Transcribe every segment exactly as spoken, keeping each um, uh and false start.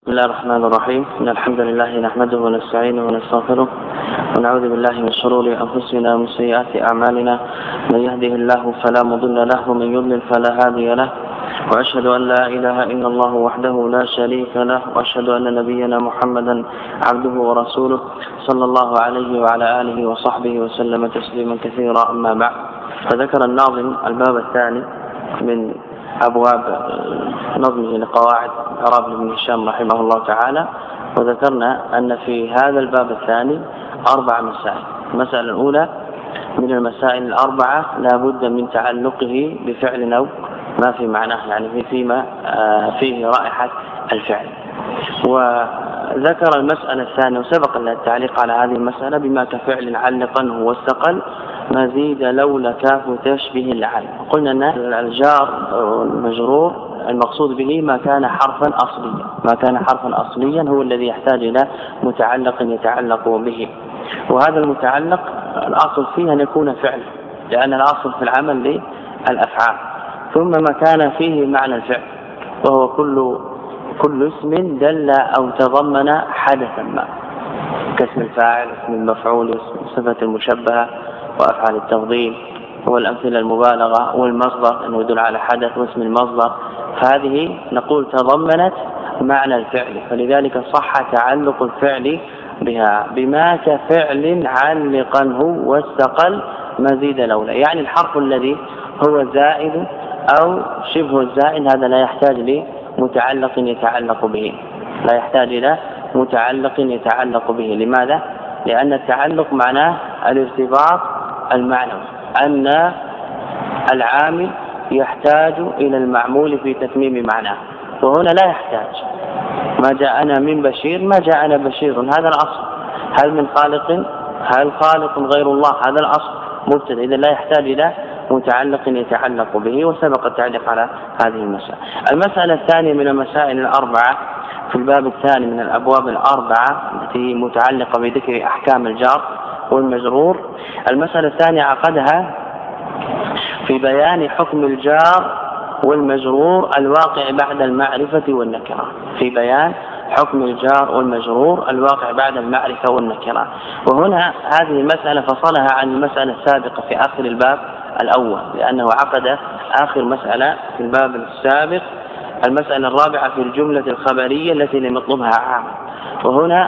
بسم الله الرحمن الرحيم. إن الحمد لله نحمده ونستعينه ونستغفره ونعوذ بالله من شرور أنفسنا ومن سيئات أعمالنا. من يهده الله فلا مضل له ومن يضلل فلا هادي له، وأشهد أن لا إله إلا الله وحده لا شريك له، وأشهد أن نبينا محمدا عبده ورسوله صلى الله عليه وعلى آله وصحبه وسلم تسليما كثيرا. أما بعد، فذكر الناظم الباب الثاني من أبواب نظمه لقواعد الإعراب لابن هشام رحمه الله تعالى، وذكرنا أن في هذا الباب الثاني أربع مسائل. المسألة الأولى من المسائل الأربعة لا بد من تعلقه بفعل أو ما في معناه، يعني فيما فيه رائحة الفعل. وذكر المسألة الثانية وسبق التعليق على هذه المسألة بما كفعل علقا هو استقل مزيد لولا كاف تشبه العل. قلنا أن الجار المجرور المقصود به ما كان حرفا أصليا، ما كان حرفا أصليا هو الذي يحتاج إلى متعلق يتعلق به، وهذا المتعلق الأصل فيه أن يكون فعل، لأن الأصل في العمل للأفعال، ثم ما كان فيه معنى الفعل، وهو كل كل اسم دل أو تضمن حدثا ما، كاسم الفاعل، اسم المفعول، صفة المشبهة، وأفعال التفضيل، والأمثلة المبالغة، والمصدر أنه يدل على حدث، واسم المصدر، فهذه نقول تضمنت معنى الفعل، فلذلك صح تعلق الفعل بها بما كفعل علقا واستقل مزيد لولا، يعني الحرف الذي هو زائد أو شبه الزائد هذا لا يحتاج لمتعلق يتعلق به، لا يحتاج إلى متعلق يتعلق به. لماذا؟ لأن التعلق معناه الارتباط المعنوي، أن العامل يحتاج إلى المعمول في تتميم معناه، وهنا لا يحتاج. ما جاءنا من بشير ما جاءنا بشير، هذا الأصل. هل من خالق؟ هل خالق غير الله؟ هذا الأصل مبتدأ، إذا لا يحتاج إلى متعلق يتعلق به، وسبق التعليق على هذه المسألة. المسألة الثانية من المسائل الأربعة في الباب الثاني من الأبواب الأربعة التي متعلقة بذكر أحكام الجار والمجرور. المسألة الثانية عقدها في بيان حكم الجار والمجرور الواقع بعد المعرفة والنكرة، في بيان حكم الجار والمجرور الواقع بعد المعرفة والنكرة. وهنا هذه المسألة فصلها عن المسألة السابقة في آخر الباب الأول، لأنه عقد آخر مسألة في الباب السابق المسألة الرابعة في الجملة الخبرية التي لم يطلبها عام، وهنا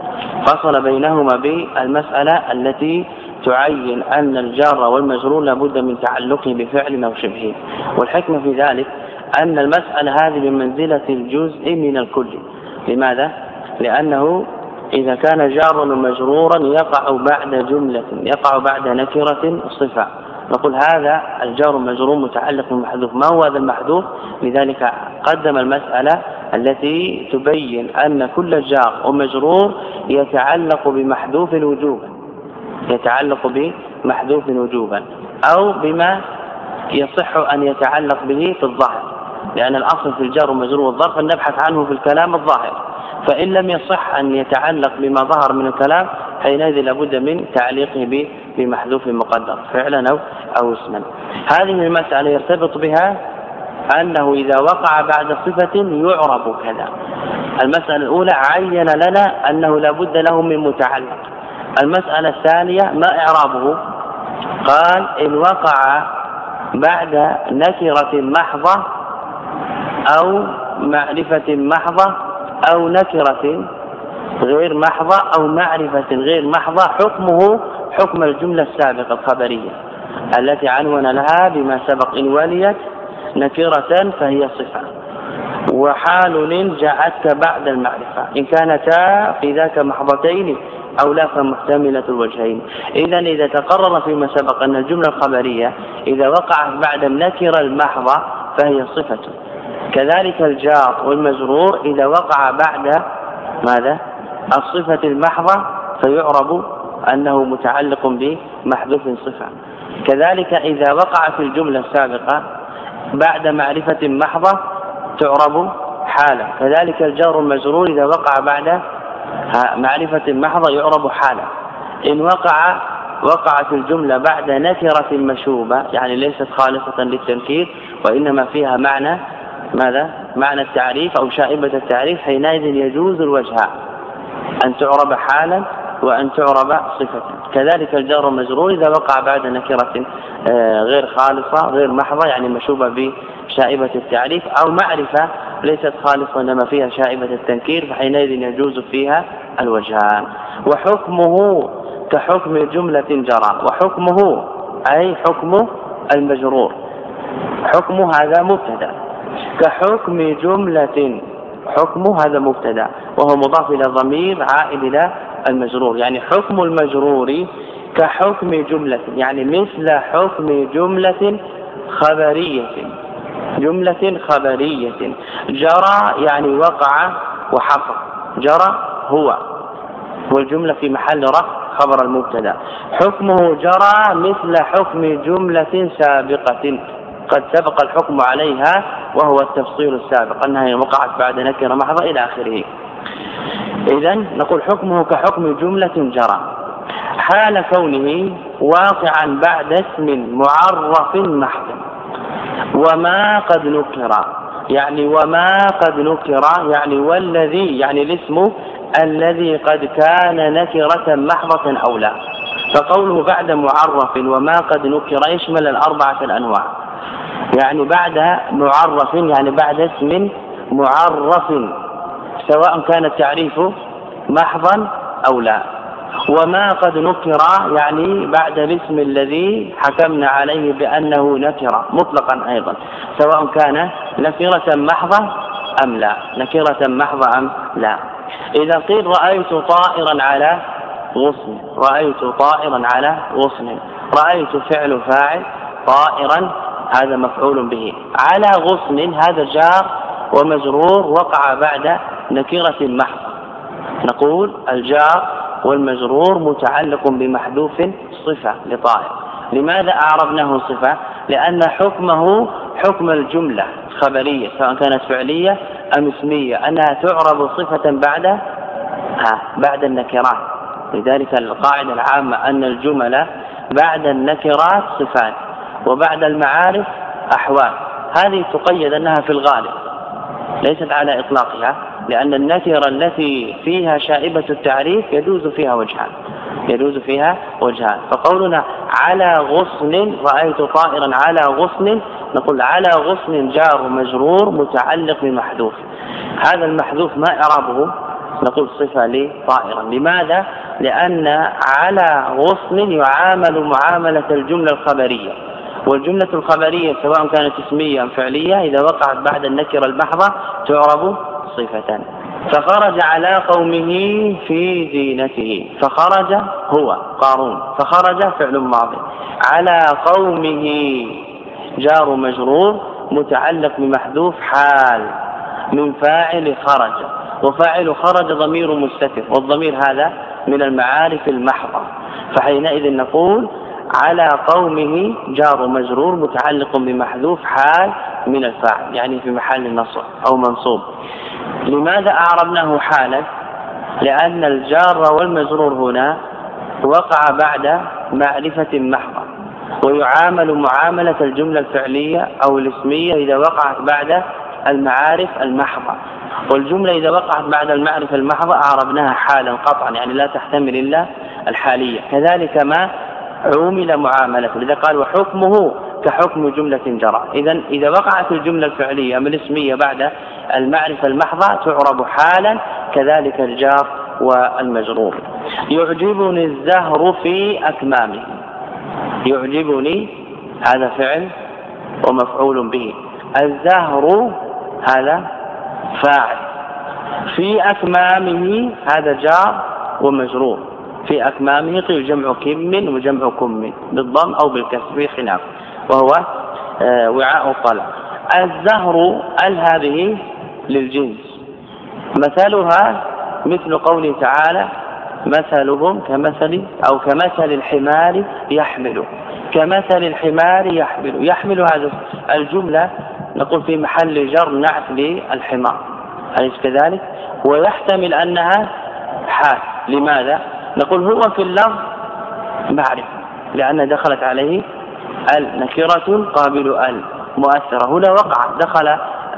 فصل بينهما بالمسألة التي تعين أن الجار والمجرور لابد من تعلقه بفعل أو شبهه. والحكمة في ذلك أن المسألة هذه بمنزلة الجزء من الكل. لماذا؟ لأنه إذا كان جارا ومجرورا يقع بعد جملة، يقع بعد نكرة صفة، نقول هذا الجار والمجرور متعلق بمحذوف. ما هو هذا المحذوف؟ لذلك قدم المسألة التي تبين أن كل جار ومجرور يتعلق بمحذوف وجوبا، يتعلق بمحذوف وجوبا، أو بما يصح أن يتعلق به في الظاهر، لأن الأصل في الجار والمجرور والظرف أن نبحث عنه في الكلام الظاهر، فإن لم يصح أن يتعلق بما ظهر من الكلام حينئذ لابد من تعليقه بمحذوف مقدر فعلا أو, أو اسما. هذه المسألة يرتبط بها أنه إذا وقع بعد صفة يعرب كذا. المسألة الأولى عين لنا أنه لابد له من متعلق. المسألة الثانية ما إعرابه؟ قال إن وقع بعد نكرة محضة أو معرفة محضة أو نكرة غير محضة أو معرفة غير محضة حكمه حكم الجملة السابقة الخبرية التي عنون لها بما سبق. إن وليت نكرة فهي صفة، وحال جاءتك بعد المعرفة، إن كانتا في ذاك محضتين أو لا فمحتملة الوجهين. إذن إذا تقرر فيما سبق أن الجملة الخبرية إذا وقعت بعد النكرة المحضة فهي صفة، كذلك الجار والمجرور إذا وقع بعد ماذا؟ الصفة المحضة فيعرب أنه متعلق بمحذوف صفة، كذلك إذا وقع في الجملة السابقة بعد معرفة محضة تعرب حالة، كذلك الجار والمجرور إذا وقع بعد معرفة محضة يعرب حالة. إن وقع وقعت الجملة بعد نكرة مشوبة، يعني ليست خالصة للتنكير وإنما فيها معنى ماذا؟ معنى التعريف أو شائبة التعريف، حينئذ يجوز الوجهان، أن تعرب حالا وأن تعرب صفة. كذلك الجار والمجرور إذا وقع بعد نكرة غير خالصة غير محضة، يعني مشوبة بشائبة التعريف، أو معرفة ليست خالصة إنما فيها شائبة التنكير، فحينئذ يجوز فيها الوجهان. وحكمه كحكم جملة جرى، وحكمه أي حكم المجرور، حكمه هذا مبتدأ، كحكم جملة، حكمه هذا مبتدأ وهو مضاف إلى ضمير عائد إلى المجرور، يعني حكم المجرور كحكم جملة، يعني مثل حكم جملة خبرية، جملة خبرية. جرى يعني وقع وحصل، جرى هو والجملة في محل رفع خبر المبتدأ. حكمه جرى مثل حكم جملة سابقة قد سبق الحكم عليها وهو التفصيل السابق أنها وقعت بعد نكرة محضة إلى آخره. إذن نقول حكمه كحكم جملة جرى حال كونه واقعا بعد اسم معرف محض وما قد نكر، يعني وما قد نكر يعني والذي، يعني الاسم الذي قد كان نكرة محضة أو لا. فقوله بعد معرف وما قد نكر يشمل الأربعة الأنواع، يعني بعد معرف يعني بعد اسم معرف سواء كان التعريف محضا أو لا، وما قد نكر يعني بعد الاسم الذي حكمنا عليه بأنه نكرة مطلقا أيضا سواء كان نكرة محضة أم لا، نكرة محضة أم لا. إذا قيل رأيت طائرا على غصن، رأيت طائرا على غصن، رأيت فعل فاعل، طائرا هذا مفعول به، على غصن هذا جار ومجرور وقع بعد نكرة محضة. نقول الجار والمجرور متعلق بمحذوف صفة لطائر. لماذا أعربناه صفة؟ لأن حكمه حكم الجملة خبرية سواء كانت فعلية أم اسمية، أنها تعرب صفة بعد ها بعد النكرات. لذلك القاعدة العامة أن الجمل بعد النكرات صفات وبعد المعارف أحوال. هذه تقيد أنها في الغالب ليست على إطلاقها، لأن النكرة التي فيها شائبة التعريف يجوز فيها وجهان، يجوز فيها وجهان. فقولنا على غصن رأيت طائرا على غصن، نقول على غصن جار ومجرور متعلق بمحذوف، هذا المحذوف ما إعرابه؟ نقول صفة لطائرا. لماذا؟ لأن على غصن يعامل معاملة الجملة الخبرية، والجملة الخبرية سواء كانت اسمية أم فعلية إذا وقعت بعد النكرة المحضة تعرب صفة. فخرج على قومه في زينته، فخرج هو قارون، فخرج فعل ماضي، على قومه جار مجرور متعلق بمحذوف حال من فاعل خرج، وفاعل خرج ضمير مستتر، والضمير هذا من المعارف المحضة. فحينئذ نقول على قومه جار مجرور متعلق بمحذوف حال من الفاعل، يعني في محل نصب أو منصوب. لماذا أعربناه حالا؟ لأن الجار والمجرور هنا وقع بعد معرفة محضة، ويعامل معاملة الجملة الفعلية أو الاسمية إذا وقعت بعد المعارف المحضة، والجملة إذا وقعت بعد المعرفة المحضة أعربناها حالا قطعا، يعني لا تحتمل إلا الحالية. كذلك ما عومل معاملته، لذا قال وحكمه كحكم جملة جرى. إذن إذا وقعت الجملة الفعلية أم الاسمية بعد المعرفة المحضة تعرب حالا، كذلك الجار والمجرور. يعجبني الزهر في أكمامه، يعجبني هذا فعل ومفعول به، الزهر هذا فاعل، في أكمامه هذا جار ومجرور. في أكمامه قيل جمع كم وجمع كم بالضم أو بالكسر خلاف، وهو آه وعاء الطلع. الزهر ال هذه للجنس، مثلها مثل قوله تعالى مثلهم كمثل أو كمثل الحمار يحمل، كمثل الحمار يحمل، يحمل هذا الجملة نقول في محل جر نعت للحمار، أليس كذلك؟ ويحتمل أنها حال. لماذا؟ نقول هو في اللفظ معرفة لأن دخلت عليه النكرة قابل ال مؤثرة، هنا وقع دخل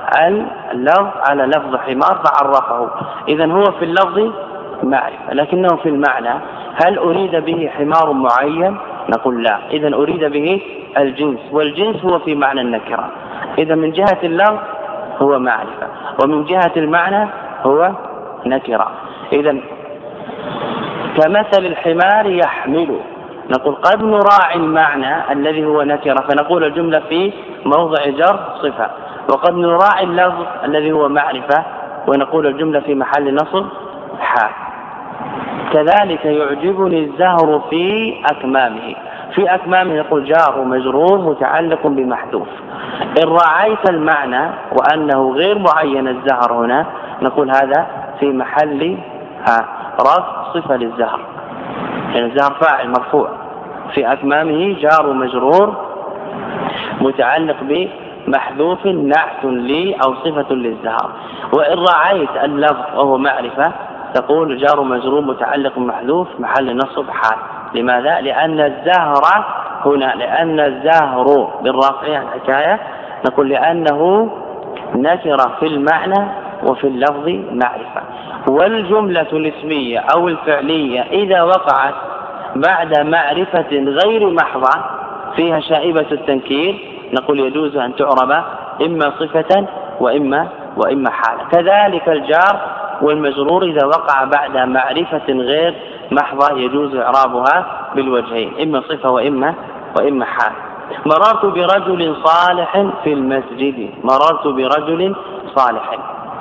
اللفظ على لفظ حمار فعرفه. إذن هو في اللفظ معرفة، لكنه في المعنى هل أريد به حمار معين؟ نقول لا، إذن أريد به الجنس، والجنس هو في معنى النكرة. إذن من جهة اللفظ هو معرفة، ومن جهة المعنى هو نكرة. إذن كمثل الحمار يحمل، نقول قد نراعي المعنى الذي هو نكرة فنقول الجملة في موضع جر صفة، وقد نراعي اللفظ الذي هو معرفة ونقول الجملة في محل نصب حال. كذلك يعجبني الزهر في أكمامه، في أكمامه نقول جار ومجرور متعلق بمحذوف. إن راعيت المعنى وأنه غير معين الزهر هنا نقول هذا في محل رفع صفة للزهر، يعني الزهر فاعل مرفوع، في أكمامه جار ومجرور متعلق بمحذوف نعت لي أو صفة للزهر. وإن راعيت اللفظ وهو معرفة تقول جار ومجرور متعلق بمحذوف محل نصب حال. لماذا؟ لأن الزهر هنا، لأن الزهر بالرافع الحكاية نقول لأنه نكرة في المعنى وفي اللفظ معرفة. والجملة الاسمية أو الفعلية إذا وقعت بعد معرفة غير محضة فيها شائبة التنكير نقول يجوز أن تعرب إما صفة وإما وإما حالة. كذلك الجار والمجرور إذا وقع بعد معرفة غير محضة يجوز إعرابها بالوجهين، إما صفة وإما وإما حال. مررت برجل صالح في المسجد، مررت برجل صالح.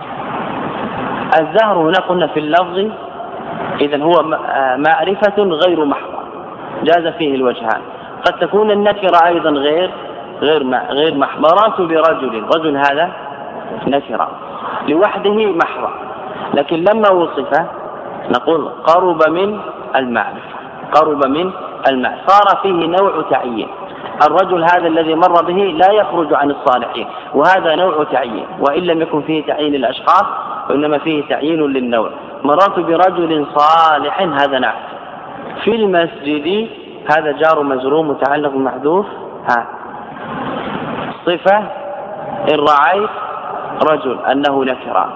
الزهر هنا قلنا في اللفظ إذن هو معرفة غير محضة جاز فيه الوجهان، قد تكون النكرة أيضا غير غير غير محضة. مررت برجل، رجل هذا نكرة لوحده محضة، لكن لما وصف نقول قرب من المعرفة، قرب من المعرفة صار فيه نوع تعيين. الرجل هذا الذي مر به لا يخرج عن الصالحين، وهذا نوع تعيين، وإن لم يكن فيه تعيين الأشخاص وإنما فيه تعيين للنوع. مررت برجل صالح هذا نعت. في المسجد هذا جار مجرور متعلق بمحذوف ها صفة إن رعيت رجل أنه نكرة،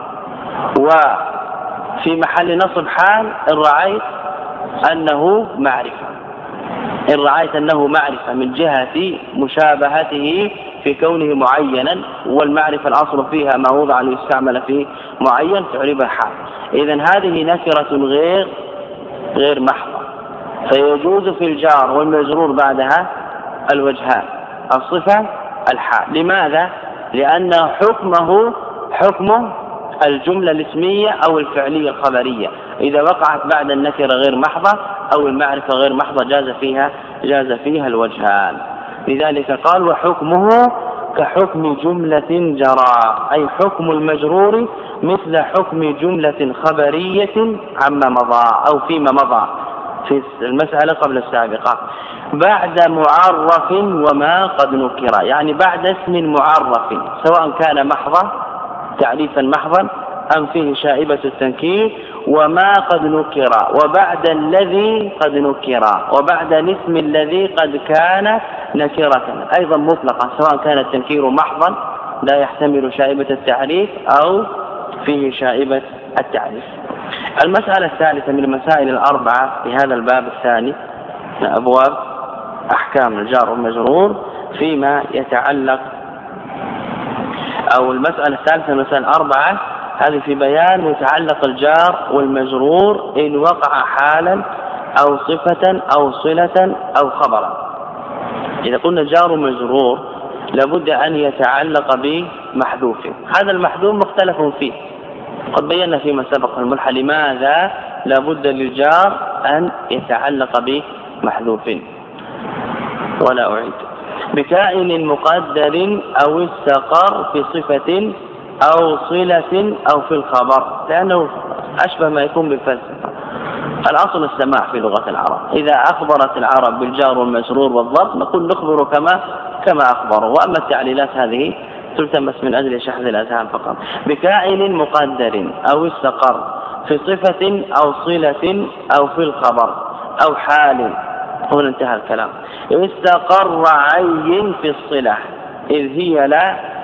وفي محل نصب حال إن رعيت أنه معرفة، إن رعيت أنه معرفة من جهة مشابهته في كونه معينا، والمعرفة الأصل فيها ما وضع ليستعمل فيه معين تعربها حال. إذن هذه نكرة غير غير محضة، فيجوز في الجار والمجرور بعدها الوجهان الصفة الحال. لماذا؟ لأن حكمه حكم الجملة الاسمية أو الفعلية الخبرية، إذا وقعت بعد النكرة غير محضة أو المعرفة غير محضة جاز فيها جاز فيها الوجهان. لذلك قال وحكمه كحكم جملة جرى، أي حكم المجرور مثل حكم جملة خبرية عما مضى أو فيما مضى في المسألة قبل السابقة بعد معرف وما قد نكر، يعني بعد اسم معرف سواء كان محضا تعريفا محضا أم فيه شائبة التنكير وما قد نكر، وبعد الذي قد نكر، وبعد الاسم الذي قد كان نكرة أيضا مطلقا سواء كان التنكير محضا لا يحتمل شائبة التعريف أو فيه شائبة التعريف. المسألة الثالثة من المسائل الأربعة في هذا الباب الثاني من أبواب أحكام الجار والمجرور فيما يتعلق، أو المسألة الثالثة المسألة الأربعة هذه في بيان متعلق الجار والمجرور إن وقع حالا أو صفة أو صلة أو خبرا. إذا قلنا جار ومجرور لابد أن يتعلق بمحذوف، هذا المحذوف مختلف فيه، قد بينا فيما سبق الملحة لماذا لابد للجار أن يتعلق بمحذوف. ولا أعيد بكائن مقدر أو استقر في صفة أو صلة أو في الخبر، لأنه أشبه ما يكون بالفلسفة. الأصل السماع في لغة العرب، إذا أخبرت العرب بالجار والمجرور والضرب نقول نخبر كما كما أخبروا، وأما التعليلات هذه تلتمس من أجل شحذ الأذهان فقط. بكائن مقدر أو استقر في صفة أو صلة أو في الخبر أو حال، هنا انتهى الكلام. استقر عين في الصلة إذ هي لا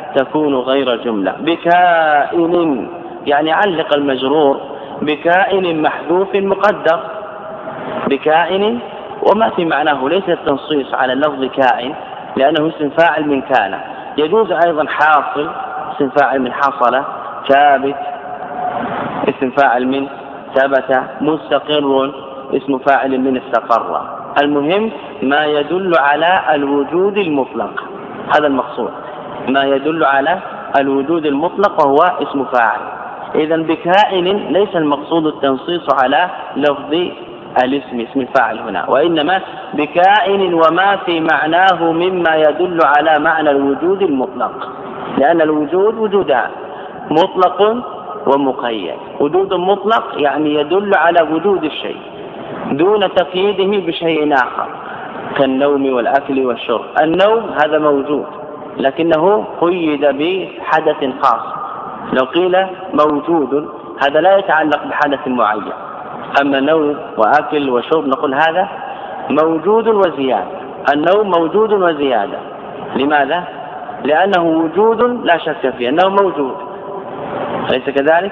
تكون غير جملة. بكائن يعني علق المجرور بكائن محذوف مقدر، بكائن وما في معناه ليس التنصيص على لفظ كائن لأنه اسم فاعل من كان. يجوز أيضا حاصل اسم فاعل من حصل، ثابت اسم فاعل من ثبت، مستقر اسم فاعل من استقر. المهم ما يدل على الوجود المطلق، هذا المقصود، ما يدل على الوجود المطلق وهو اسم فاعل. إذن بكائن ليس المقصود التنصيص على لفظ الاسم اسم الفاعل هنا، وإنما بكائن وما في معناه مما يدل على معنى الوجود المطلق، لأن الوجود وجودان، مطلق ومقيد. وجود مطلق يعني يدل على وجود الشيء دون تقييده بشيء آخر كالنوم والأكل والشرب. النوم هذا موجود لكنه قيد بحدث خاص، لو قيل موجود هذا لا يتعلق بحدث معين. أما نوم وأكل وشرب نقول هذا موجود وزيادة. النوم موجود وزيادة، لماذا؟ لأنه وجود لا شك فيه أنه موجود، أليس كذلك؟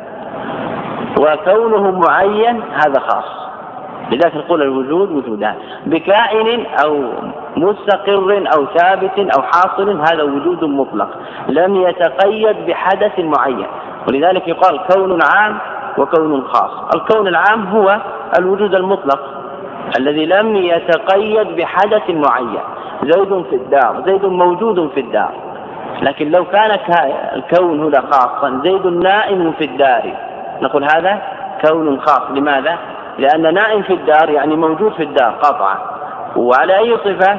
وكونه معين هذا خاص، لذلك نقول الوجود وجودان. بكائن أو مستقر أو ثابت أو حاصل هذا وجود مطلق لم يتقيد بحدث معين، ولذلك يقال كون عام وكون خاص. الكون العام هو الوجود المطلق الذي لم يتقيد بحدث معين. زيد في الدار، زيد موجود في الدار، لكن لو كان الكون هنا خاصا زيد نائم في الدار نقول هذا كون خاص. لماذا؟ لأن نائم في الدار يعني موجود في الدار قطعا. وعلى أي صفة؟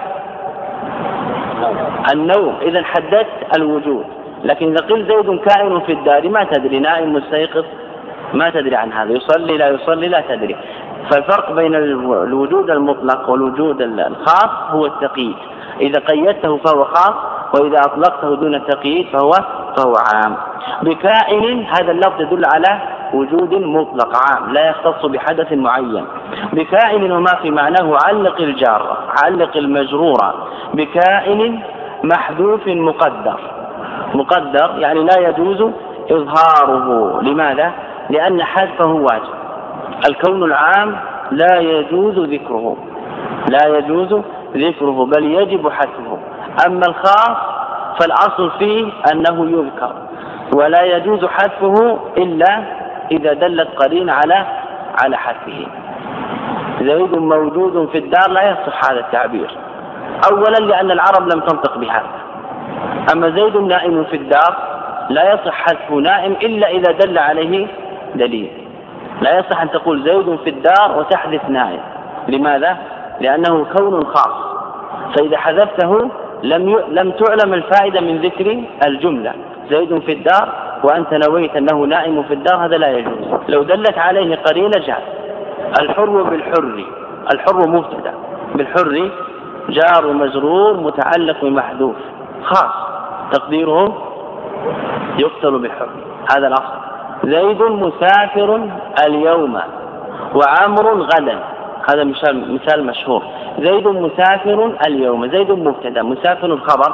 النوم. إذا حددت الوجود. لكن إذا قلت زيد كائن في الدار ما تدري، نائم مستيقظ ما تدري عن هذا، يصلي لا يصلي لا تدري. فالفرق بين الوجود المطلق والوجود الخاص هو التقييد، إذا قيدته فهو خاص، وإذا أطلقته دون تقييد فهو فهو عام. بكائن هذا اللفظ يدل على وجود مطلق عام لا يختص بحدث معين. بكائن وما في معناه علق الجار، علق المجرورة. بكائن محذوف مقدر، مقدر يعني لا يجوز إظهاره. لماذا؟ لأن حذفه واجب. الكون العام لا يجوز ذكره، لا يجوز ذكره بل يجب حذفه. أما الخاص فالأصل فيه أنه يذكر ولا يجوز حذفه إلا إذا دلت قرينة على على حذفه. زيد موجود في الدار لا يصح هذا التعبير، أولا لأن العرب لم تنطق بهذا. أما زيد نائم في الدار لا يصح حذف نائم إلا إذا دل عليه دليل. لا يصح أن تقول زيد في الدار وتحذف نائم. لماذا؟ لأنه كون خاص، فإذا حذفته لم ي... لم تعلم الفائدة من ذكر الجملة. زيد في الدار وأنت نويت أنه نائم في الدار هذا لا يجوز. لو دلت عليه قرينة جاء. الحر بالحر، الحر مبتدأ، بالحر جار مجرور متعلق بمحذوف خاص تقديره يقتل بالحر، هذا الأصل. زيد مسافر اليوم وعمر غدا، هذا مثال مثال مشهور. زيد مسافر اليوم، زيد مبتدأ، مسافر خبر،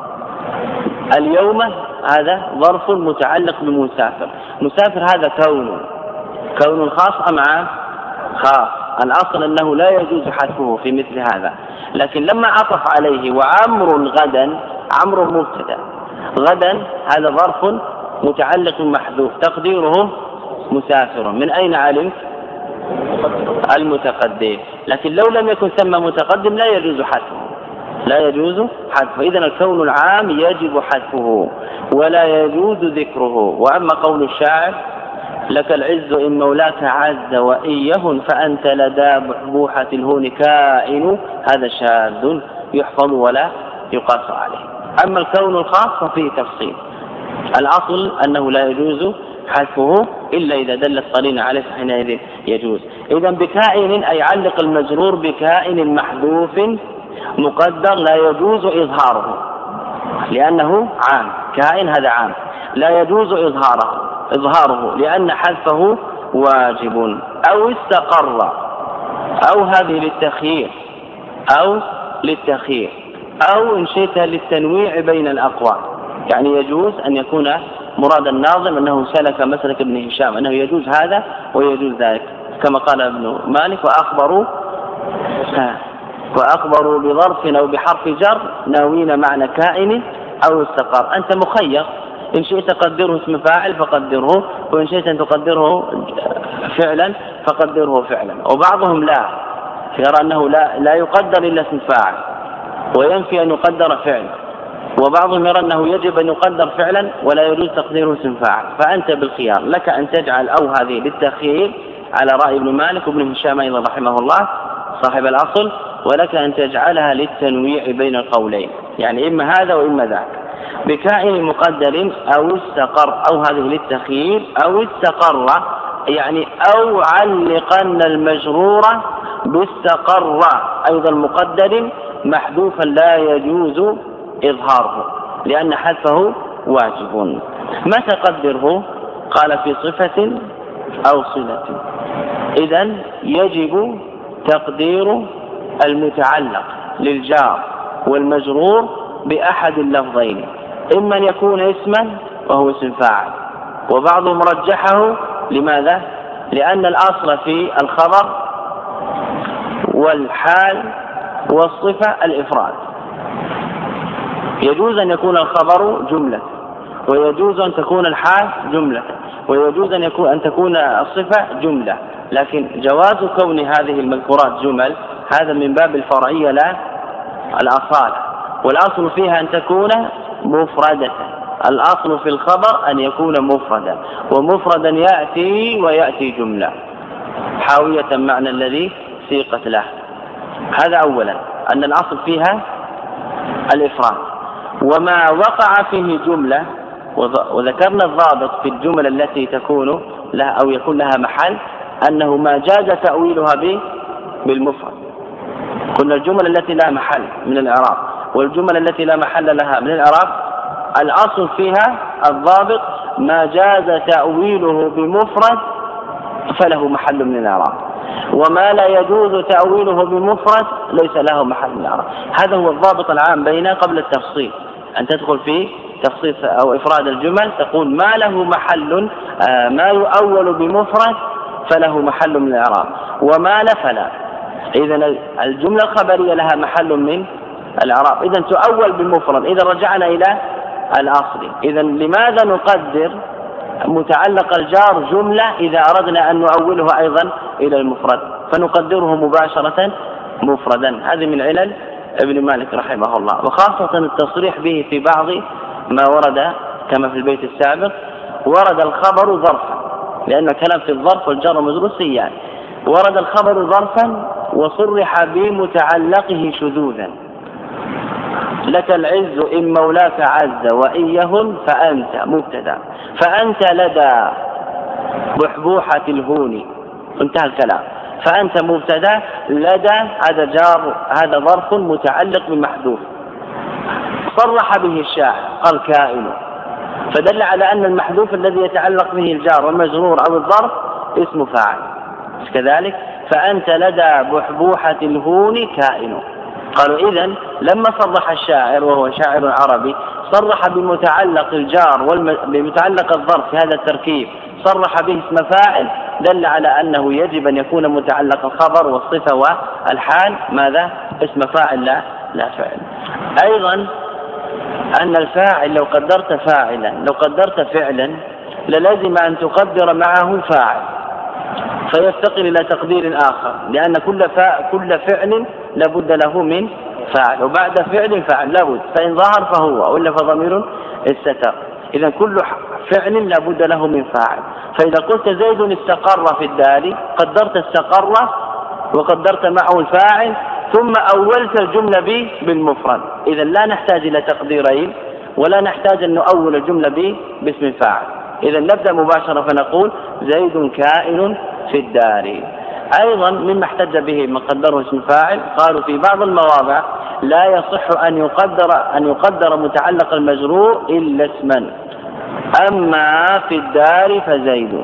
اليوم هذا ظرف متعلق بمسافر. مسافر هذا كون، كون خاص أم عام؟ خاص. الأصل أنه لا يجوز حذفه في مثل هذا. لكن لما عطف عليه وعمر غدا، عمر مبتدأ، غدا هذا ظرف متعلق محذوف تقديره مسافر. من أين علمت؟ المتقدم. لكن لو لم يكن ثم متقدم لا يجوز حذفه، لا يجوز حذفه. إذن الكون العام يجب حذفه ولا يجوز ذكره. وأما قول الشاعر لك العز إن مولاك عز وإن يهن فأنت لدى بحبوحة الهون كائن، هذا شاذ يحفظ ولا يقاس عليه. أما الكون الخاص ففيه تفصيل، الأصل أنه لا يجوز حذفه إلا إذا دلت قرينة عليه فحينئذ يجوز. إذن بكائن أي علق المجرور بكائن محذوف مقدر لا يجوز إظهاره لأنه عام، كائن هذا عام لا يجوز إظهاره إظهاره لأن حذفه واجب. أو استقر، أو هذه للتخيير أو للتخيير، أو إن شئت للتنويع بين الأقوال. يعني يجوز أن يكون مراد الناظم أنه سلك مسلك ابن هشام، أنه يجوز هذا ويجوز ذلك، كما قال ابن مالك: وأخبروا وأخبروا بظرف أو بحرف جر ناوين معنى كائن أو استقر. أنت مخير، إن شئت قدره اسم فاعل فقدره، وإن شئت أن تقدره فعلا فقدره فعلا. وبعضهم لا يرى أنه لا, لا يقدر إلا اسم فاعل وينفي أن يقدر فعل، وبعضهم يرى أنه يجب أن يقدر فعلا ولا يجوز تقديره اسم فاعل. فأنت بالخيار، لك أن تجعل أو هذه للتخيير على رأي ابن مالك وابن هشام أيضا رحمه الله صاحب الأصل، ولك أن تجعلها للتنويع بين القولين، يعني إما هذا وإما ذاك. بكائن مقدر أو استقر، أو هذه للتخيير، أو استقر يعني أو علقن المجرور باستقر أيضا مقدر محذوفا لا يجوز إظهاره لأن حذفه واجب. متى قدره؟ قال: في صفة أو صلة. إذن يجب تقدير المتعلق للجار والمجرور بأحد اللفظين، إما أن يكون اسما وهو اسم فاعل، وبعضهم رجحه. لماذا؟ لأن الأصل في الخبر والحال والصفة الإفراد. يجوز أن يكون الخبر جملة، ويجوز أن تكون الحال جملة، ويجوز أن يكون أن تكون الصفة جملة، لكن جواز كون هذه المذكورات جمل هذا من باب الفرعية لا الأصالة، والأصل فيها أن تكون مفردة. الأصل في الخبر أن يكون مفردا، ومفردا يأتي ويأتي جملة حاوية معنى الذي سيقت له. هذا أولا، أن الأصل فيها الإفراد. وما وقع فيه جملة، وذكرنا الضابط في الجمل التي تكون لها أو يكون لها محل أنه ما جاز تأويلها بالمفرد. قلنا الجمل التي لا محل من الإعراب والجمل التي لا محل لها من الإعراب الأصل فيها الضابط ما جاز تأويله بمفرد فله محل من الإعراب، وما لا يجوز تأويله بمفرد ليس له محل من الإعراب. هذا هو الضابط العام بينه قبل التفصيل، أن تدخل في تخصيص أو إفراد الجمل تقول ما له محل، ما يؤول بمفرد فله محل من الإعراب، وما لا فلا. إذن الجملة الخبرية لها محل من الإعراب، إذن تؤول بالمفرد. إذا رجعنا إلى الأصل، إذن لماذا نقدر متعلق الجار جملة إذا أردنا أن نؤوله أيضا إلى المفرد فنقدره مباشرة مفردا؟ هذه من علل ابن مالك رحمه الله، وخاصة التصريح به في بعض ما ورد كما في البيت السابق. ورد الخبر ظرفا، لأن كلام في الظرف والجر والمجرور سيان. ورد الخبر ظرفا وصرح بمتعلقه شذوذا: لك العز إن مولاك عز وإن يهن فأنت مبتدا، فأنت لدى بحبوحة الهون، انتهى الكلام. فأنت مبتدا، لدى هذا جار، هذا ظرف متعلق بمحذوف. صرح به الشاعر قال كائن، فدل على أن المحذوف الذي يتعلق به الجار والمجرور أو الظرف اسم فاعل. كذلك فأنت لدى بحبوحة الهون كائن. قالوا إذن لما صرح الشاعر وهو شاعر عربي صرح بمتعلق الجار بمتعلق الظرف في هذا التركيب، صرح به اسم فاعل، دل على أنه يجب أن يكون متعلق الخبر والصفة والحال ماذا؟ اسم فاعل لا لا فعل. أيضا أن الفاعل لو قدرت فاعلا لو قدرت فعلا للازم أن تقدر معه فاعل فيفتقر إلى تقدير آخر، لأن كل كل فعل لابد له من فاعل، وبعد فعل فاعل لابد، فإن ظهر فهو وإلا فضمير الستر. إذا كل فعل لابد له من فاعل. فإذا قلت زيد استقر في الدار قدرت استقر وقدرت معه الفاعل ثم أولت الجملة به بالمفرد. إذا لا نحتاج إلى تقديرين ولا نحتاج أن نؤول الجملة به باسم فاعل. إذا نبدأ مباشرة فنقول زيد كائن في الدار. أيضا مما احتج به من قدره اسم فاعل قالوا في بعض المواضع لا يصح أن يقدر أن يقدر متعلق المجرور إلا اسما، أما في الدار فزيد،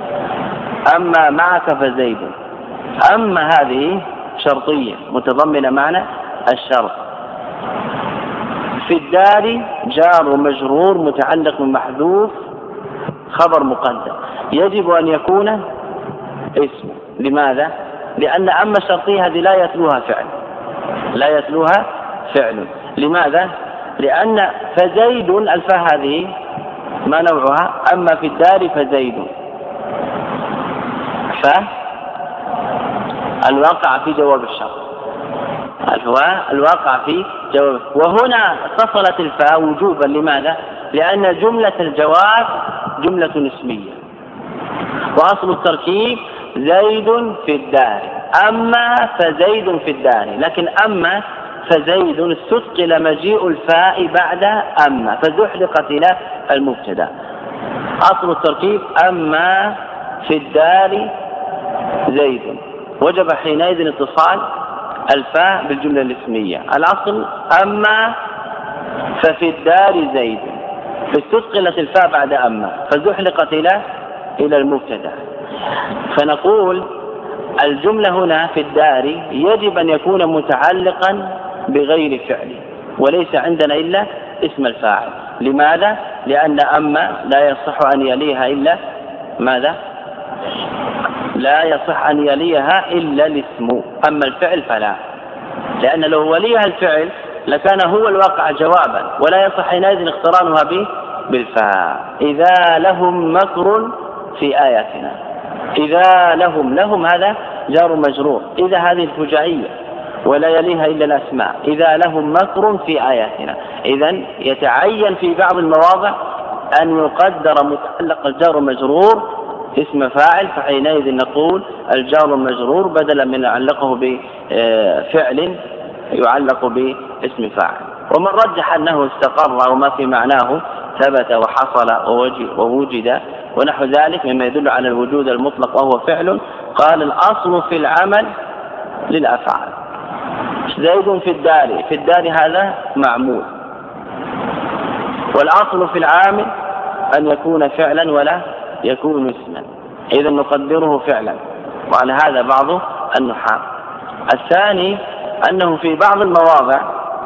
أما معك فزيد. أما هذه شرطية متضمنة معنى الشرط، في الدار جار ومجرور متعلق بمحذوف خبر مقدم، يجب أن يكون اسم. لماذا؟ لأن أما الشرطية هذه لا يتلوها فعل، لا يتلوها فعل. لماذا؟ لأن فزيد الفاء هذه ما نوعها؟ أما في الدار فزيد، فالواقع في جواب الشرط، الفاء الواقع في جواب. وهنا اتصلت الفاء وجوبا. لماذا؟ لأن جملة الجواب جملة اسمية، وأصل التركيب زيد في الدار، أما فزيد في الدار، لكن أما فزيد استثقل مجيء الفاء بعد أما فزحلقت إلى المبتدأ. أصل التركيب أما في الدار زيد، وجب حينئذ اتصال الفاء بالجملة الاسمية. الأصل أما ففي الدار زيد، فاستثقلت الفاء بعد أما فزحلقت إلى إلى المبتدأ. فنقول الجملة هنا في الدار يجب أن يكون متعلقا بغير فعل، وليس عندنا إلا اسم الفاعل. لماذا؟ لأن أما لا يصح أن يليها إلا ماذا؟ لا يصح أن يليها إلا الاسم، أما الفعل فلا، لأن لو وليها الفعل لكان هو الواقع جوابا، ولا يصح حينئذ اقترانها به بالفاء. إذا لهم مكر في آياتنا، إذا لهم، لهم هذا جار مجرور، إذا هذه الفجائية ولا يليها إلا الأسماء، إذا لهم مكر في آياتنا. إذن يتعين في بعض المواضع أن يقدر متعلق الجار مجرور اسم فاعل، فحينئذ نقول الجار المجرور بدلا من يعلقه بفعل يعلق باسم فاعل. ومن رجح أنه استقر وما في معناه ثبت وحصل ووجد ونحو ذلك مما يدل على الوجود المطلق وهو فعل، قال الأصل في العمل للأفعال. زيد في الدار، في الدار هذا معمول، والأصل في العامل أن يكون فعلا ولا يكون اسما، إذا نقدره فعلا، وعلى هذا بعض النحاة. الثاني أنه في بعض المواضع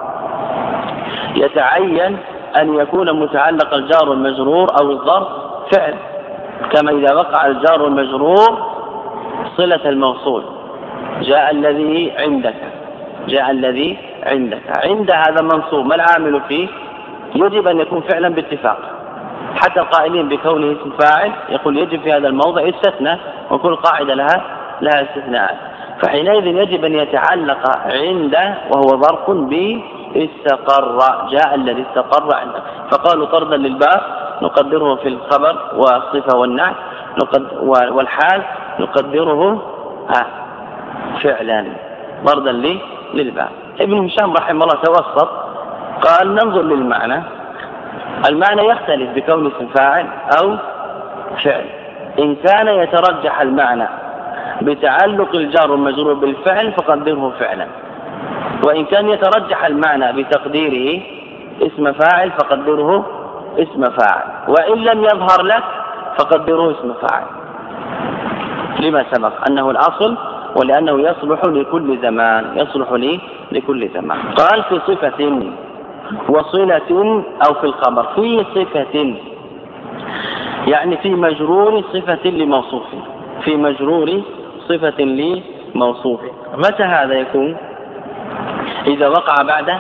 يتعين أن يكون متعلق الجار المجرور أو الظرف فعل، كما إذا وقع الجار المجرور صلة الموصول، جاء الذي عندك، جاء الذي عندك، عند هذا منصوب، ما العامل فيه؟ يجب أن يكون فعلا باتفاق، حتى القائلين بكونه اسم فاعل يقول يجب في هذا الموضع استثناء، وكل قاعدة لها لها استثناءات. فحينئذ يجب أن يتعلق عند وهو ظرف باستقر، جاء الذي استقر عندك. فقالوا طردا للباب نقدره في الخبر والصفة والنعت، والحال نقدره فعلا طردا للباب. ابن هشام رحمه الله توسط، قال ننظر للمعنى، المعنى يختلف بكون اسم فاعل أو فعل. إن كان يترجح المعنى بتعلق الجار المجرور بالفعل فقدره فعلا، وإن كان يترجح المعنى بتقديره اسم فاعل فقدره اسم فاعل، وإن لم يظهر لك فقدره اسم فاعل، لما سبق أنه الأصل، ولأنه يصلح لكل زمان، يصلح لي لكل زمان. قال في صفة وصلة أو في الخبر، في صفة يعني في مجرور صفة لموصوف، في مجرور صفة لموصوف. متى هذا يكون؟ إذا وقع بعده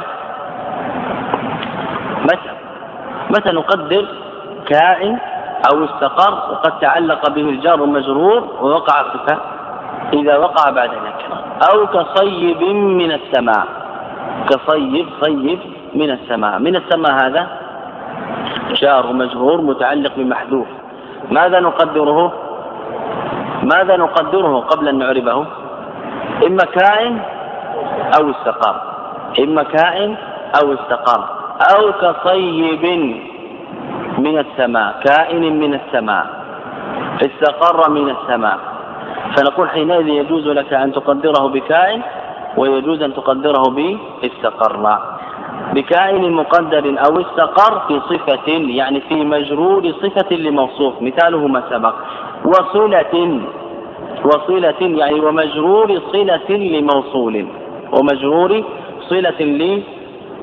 متى متى نقدر كائن أو استقر وقد تعلق به الجار المجرور ووقع صفة، إذا وقع بعد نكرة، أو كصيب من السماء، كصيب صيب من السماء، من السماء هذا جار مجرور متعلق بمحذوف، ماذا نقدره؟ ماذا نقدره قبل أن نعربه؟ إما كائن أو استقر، إما كائن أو استقر، أو كصيب من السماء، كائن من السماء استقر من السماء. فنقول حينئذ يجوز لك أن تقدره بكائن، ويجوز أن تقدره باستقر، بكائن مقدر أو استقر في صفة، يعني في مجرور صفة لموصوف، مثاله ما سبق. وصلة، وصلة يعني ومجرور صلة لموصول، ومجرور صلة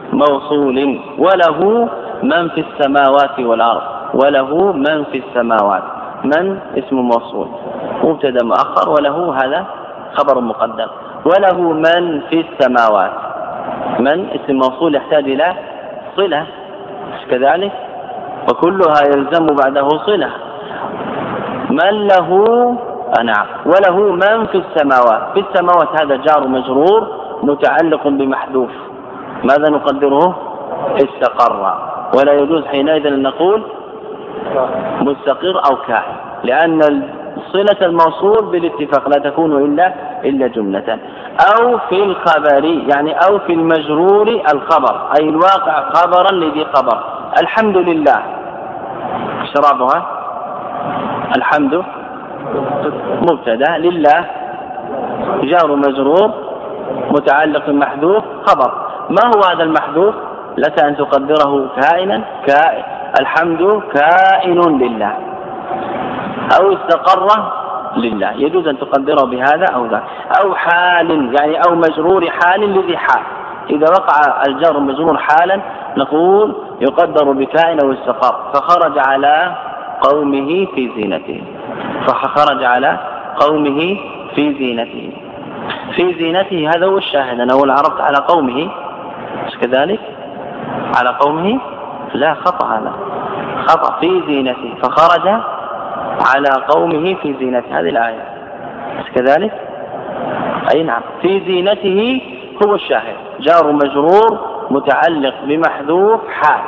موصول وله من في السماوات والأرض. وله من في السماوات، من اسم موصول مبتدا مؤخر، وله هذا خبر مقدم. وله من في السماوات، من اسم موصول يحتاج إلى صلة كذلك، وكلها يلزم بعده صلة. من له نعم. وله من في السماوات، في السماوات هذا جار مجرور متعلق بمحذوف، ماذا نقدره؟ استقر، ولا يجوز حينئذ أن نقول مستقر أو كائن، لأن صلة الموصول بالاتفاق لا تكون إلا إلا جملة. أو في الخبر، يعني أو في المجرور الخبر، أي الواقع خبرا لذي خبر. الحمد لله شرابها، الحمد مبتدا، لله جار مجرور متعلق محذوف خبر. ما هو هذا المحذوف؟ لك أن تقدره كائنا، كائن الحمد كائن لله، أو استقر لله، يجوز أن تقدره بهذا أو ذاك. أو حال، يعني أو مجرور حال لذي حال، إذا وقع الجار المجرور حالا نقول يقدر بكائن أو استقر. فخرج على قومه في زينته، فخرج على قومه في زينته، في زينته هذا هو الشاهد. أنا أقول عرضت على قومه، مش كذلك؟ على قومه لا، خطأ، هذا خطأ. في زينته، فخرج على قومه في زينته، هذه الآية، مش كذلك؟ أي نعم. في زينته هو الشاهد، جار مجرور متعلق بمحذوف حال.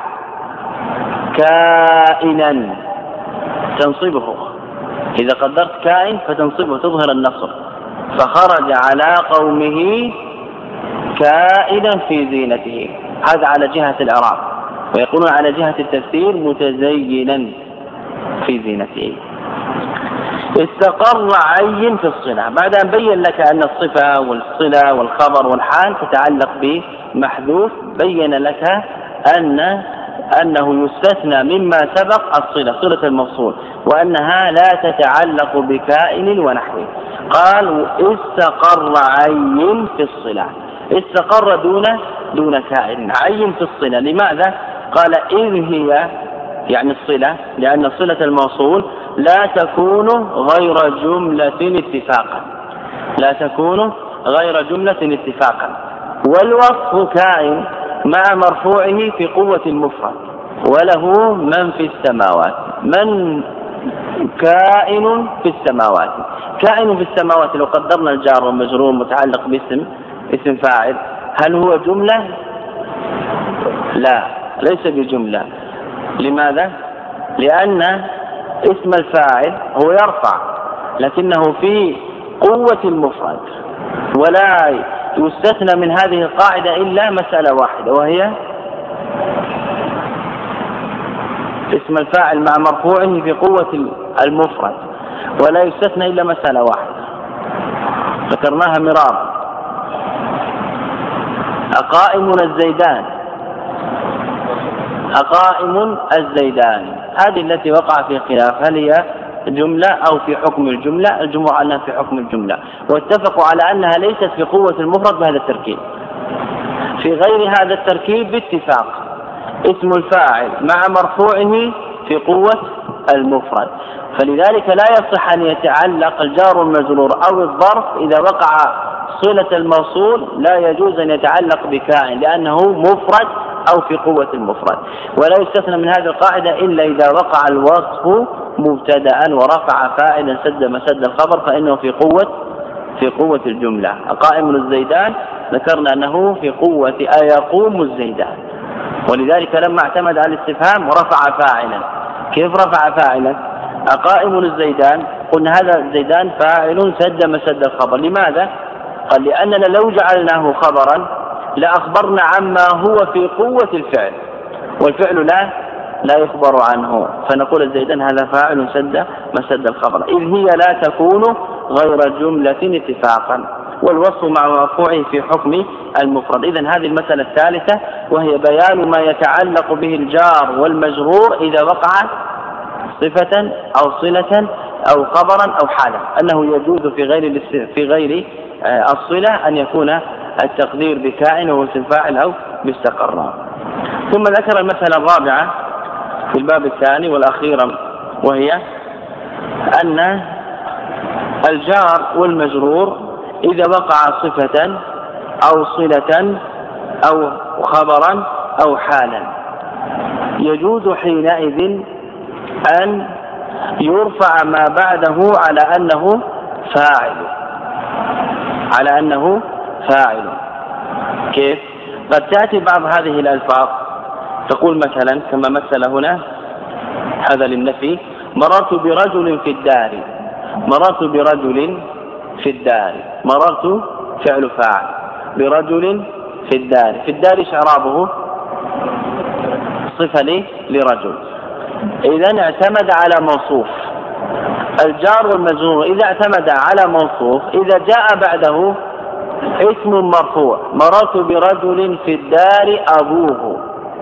كائنا تنصبه، إذا قدرت كائن فتنصبه تظهر النصب. فخرج على قومه كائنا في زينته، هذا على جهة الإعراب، ويقولون على جهة التفسير متزينا في زينته. استقر عين في الصلة، بعد أن بين لك أن الصفة والصلة والخبر والحال تتعلق بمحذوف، بين لك أن أنه يستثنى مما سبق الصلة، صلة الموصول، وأنها لا تتعلق بكائن ونحوه. قال استقر عين في الصلة، استقر دون دون كائن، عين في الصلة. لماذا؟ قال إذ هي، يعني الصلة، لأن صلة الموصول لا تكون غير جملة اتفاقا، لا تكون غير جملة اتفاقا. والوصف كائن مع مرفوعه في قوة المفرد. وله من في السماوات، من كائن في السماوات، كائن في السماوات لو قدرنا الجار والمجرور متعلق باسم اسم فاعل، هل هو جملة؟ لا، ليس بجملة. لماذا؟ لأن اسم الفاعل هو يرفع، لكنه في قوة المفرد، ولا يستثنى من هذه القاعدة إلا مسألة واحدة، وهي اسم الفاعل مع مرفوعه في قوة المفرد، ولا يستثنى إلا مسألة واحدة ذكرناها مرارا. أقائم الزيدان، أقائم الزيدان، هذه التي وقع في خلاف هل هي جملة أو في حكم الجملة. الجمهور أنها في حكم الجملة، واتفقوا على أنها ليست في قوة المفرد بهذا التركيب. في غير هذا التركيب باتفاق اسم الفاعل مع مرفوعه في قوة المفرد، فلذلك لا يصح أن يتعلق الجار المجرور أو الظرف إذا وقع صلة الموصول، لا يجوز أن يتعلق بكائن لأنه مفرد أو في قوة المفرد. ولا يستثنى من هذه القاعدة إلا إذا وقع الوصف مبتدأ ورفع فاعلا سد مسد الخبر، فإنه في قوة في قوة الجملة. أقائم الزيدان ذكرنا أنه في قوة أيقوم الزيدان، ولذلك لما اعتمد على الاستفهام ورفع فاعلا. كيف رفع فاعلا؟ أقائم الزيدان، قلنا هذا الزيدان فاعل سد مسد الخبر. لماذا؟ قال لأننا لو جعلناه خبرا لأخبرنا عما هو في قوة الفعل، والفعل لا لا يخبر عنه، فنقول الزيدان هذا فاعل سد مسد الخبر، إذ هي لا تكون غير جملة اتفاقا، والوصف مع مرفوعه في حكم المفرد. إذن هذه المسألة الثالثة، وهي بيان ما يتعلق به الجار والمجرور إذا وقع صفة أو صلة أو خبرا أو حالا، أنه يجوز في غير في غير الصلة أن يكون التقدير بكائن وهو اسم فاعل أو باستقر. ثم ذكر المسألة الرابعة في الباب الثاني والأخيرة، وهي أن الجار والمجرور إذا وقع صفة أو صلة أو خبرا أو حالا يجوز حينئذ أن يرفع ما بعده على أنه فاعل على أنه فاعل. كيف؟ قد تأتي بعض هذه الألفاظ تقول مثلا كما مثل هنا، هذا للنفي: مررت برجل في الدار. مررت برجل في الدار، مررت فعل فاعل، برجل في الدار. في الدار ايش اعرابه؟ صفة لي لرجل، إذن اعتمد على موصوف. الجار والمجرور إذا اعتمد على موصوف إذا جاء بعده اسم مرفوع: مررت برجل في الدار أبوه.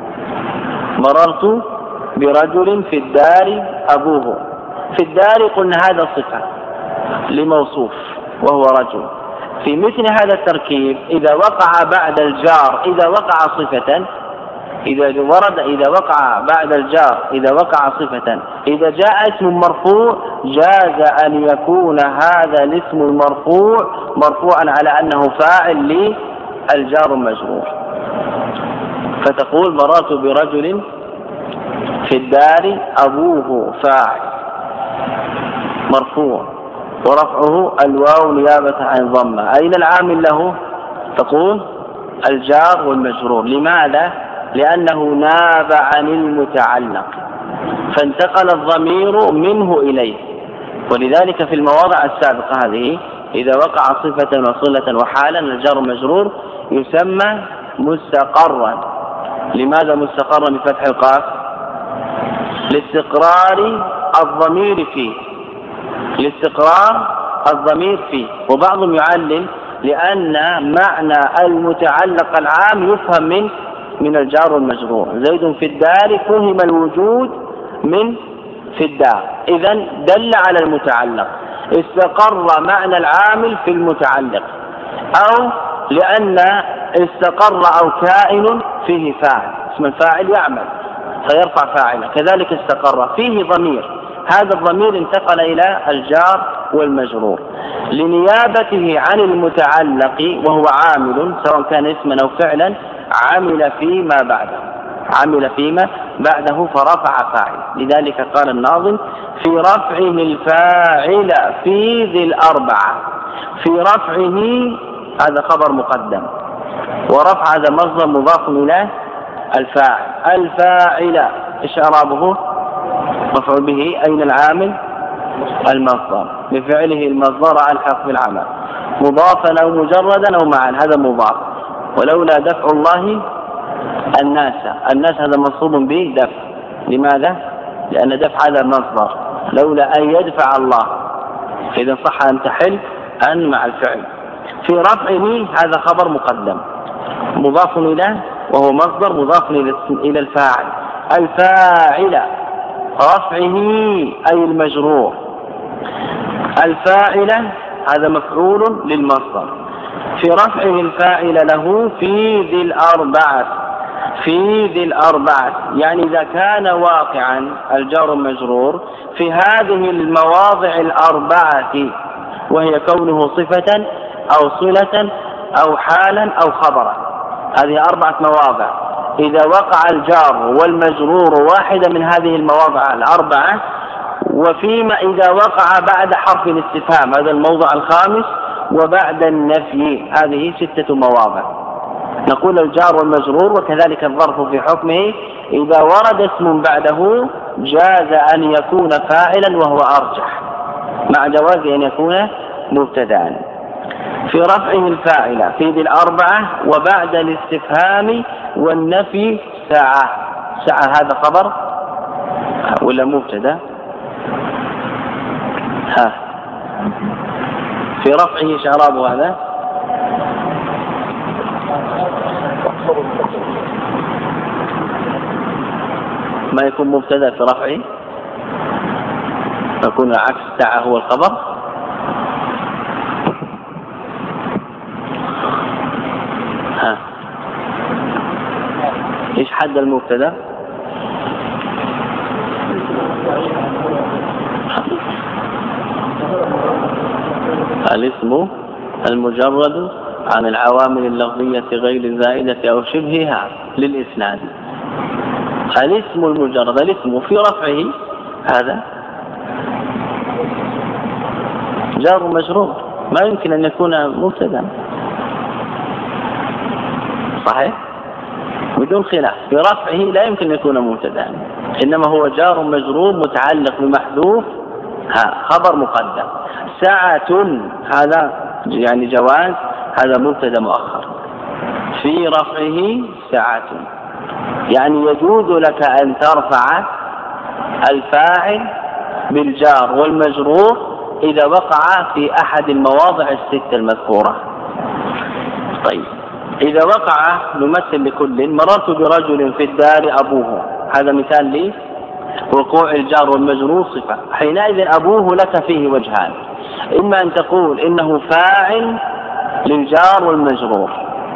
مررت برجل في الدار أبوه. في الدار قلنا هذا صفة لموصوف وهو رجل. في مثل هذا التركيب إذا وقع بعد الجار إذا وقع صفة إذا ورد إذا وقع بعد الجار إذا وقع صفة إذا جاء اسم مرفوع جاز أن يكون هذا الاسم المرفوع مرفوعا على أنه فاعل للجار المجرور. فتقول: مررت برجل في الدار أبوه فاعل مرفوع ورفعه الواو نيابة عن ضمة. أين العامل له؟ تقول: الجار والمجرور. لماذا؟ لأنه ناب عن المتعلق فانتقل الضمير منه إليه. ولذلك في المواضع السابقة هذه إذا وقع صفة وصلة وحالا الجار والمجرور يسمى مستقرا. لماذا مستقرا بفتح القاف؟ لاستقرار الضمير فيه لاستقرار الضمير فيه وبعضهم يعلل لأن معنى المتعلق العام يفهم من من الجار والمجرور. زيد في الدار فهم الوجود من في الدار، إذن دل على المتعلق. استقر معنى العامل في المتعلق، أو لأن استقر أو كائن فيه فاعل، اسم الفاعل يعمل فيرفع فاعله، كذلك استقر فيه ضمير، هذا الضمير انتقل إلى الجار والمجرور لنيابته عن المتعلق وهو عامل سواء كان اسما أو فعلا عمل فيما بعده عمل فيما بعده فرفع فاعل. لذلك قال الناظم: في رفعه الفاعل في ذي الأربعة. في رفعه هذا خبر مقدم، ورفع هذا مصدر مضاف إلى الفاعل. الفاعل ايش اعرابه؟ مفعول به. أين العامل؟ المصدر، بفعله المصدر ألحق بالعمل مضافا أو مجردا أو معا، هذا مضاف. ولولا دفع الله الناس، الناس هذا منصوب به دفع. لماذا؟ لأن دفع هذا مصدر، لولا أن يدفع الله، إذا صح أن تحل أن مع الفعل. في رفعه هذا خبر مقدم مضاف إليه وهو مصدر مضاف إلى الفاعل. الفاعل رفعه أي المجرور. الفاعل هذا مفعول للمصدر. في رفعه الفاعل له في ذي الأربعة. في ذي الأربعة يعني إذا كان واقعا الجار المجرور في هذه المواضع الأربعة، وهي كونه صفة أو صلة أو حالا أو خبرا. هذه أربعة مواضع، إذا وقع الجار والمجرور واحدة من هذه المواضع الأربعة، وفيما إذا وقع بعد حرف الاستفهام هذا الموضع الخامس، وبعد النفي هذه ستة مواضع. نقول الجار والمجرور وكذلك الظرف في حكمه إذا ورد اسم بعده جاز أن يكون فاعلا وهو أرجح، مع جواز أن يكون مبتدأ. في رفعه الفاعل في ذي الأربعة وبعد الاستفهام والنفي ساعة. ساعة هذا خبر ولا مبتدأ؟ ها في رفعه شعراب هذا ما يكون مبتدأ في رفعه، يكون عكس ساعة هو الخبر. حد المبتدا؟ الاسم المجرد عن العوامل اللفظية غير الزائدة أو شبهها للإسناد. الاسم المجرد، الاسم في رفعه هذا جار مجرور، ما يمكن أن يكون مبتدا، صحيح؟ بدون خلاف في رفعه لا يمكن أن يكون مبتدا، إنما هو جار مجرور متعلق بمحذوف ها خبر مقدم. ساعة هذا يعني جواز، هذا مبتدا مؤخر، في رفعه ساعة، يعني يجوز لك أن ترفع الفاعل بالجار والمجرور إذا وقع في أحد المواضع الستة المذكورة. طيب إذا وقع، نمثل لكل، مررت برجل في الدار أبوه، هذا مثال لي وقوع الجار والمجرور صفة، حينئذ أبوه لك فيه وجهان، إما أن تقول إنه فاعل للجار والمجرور،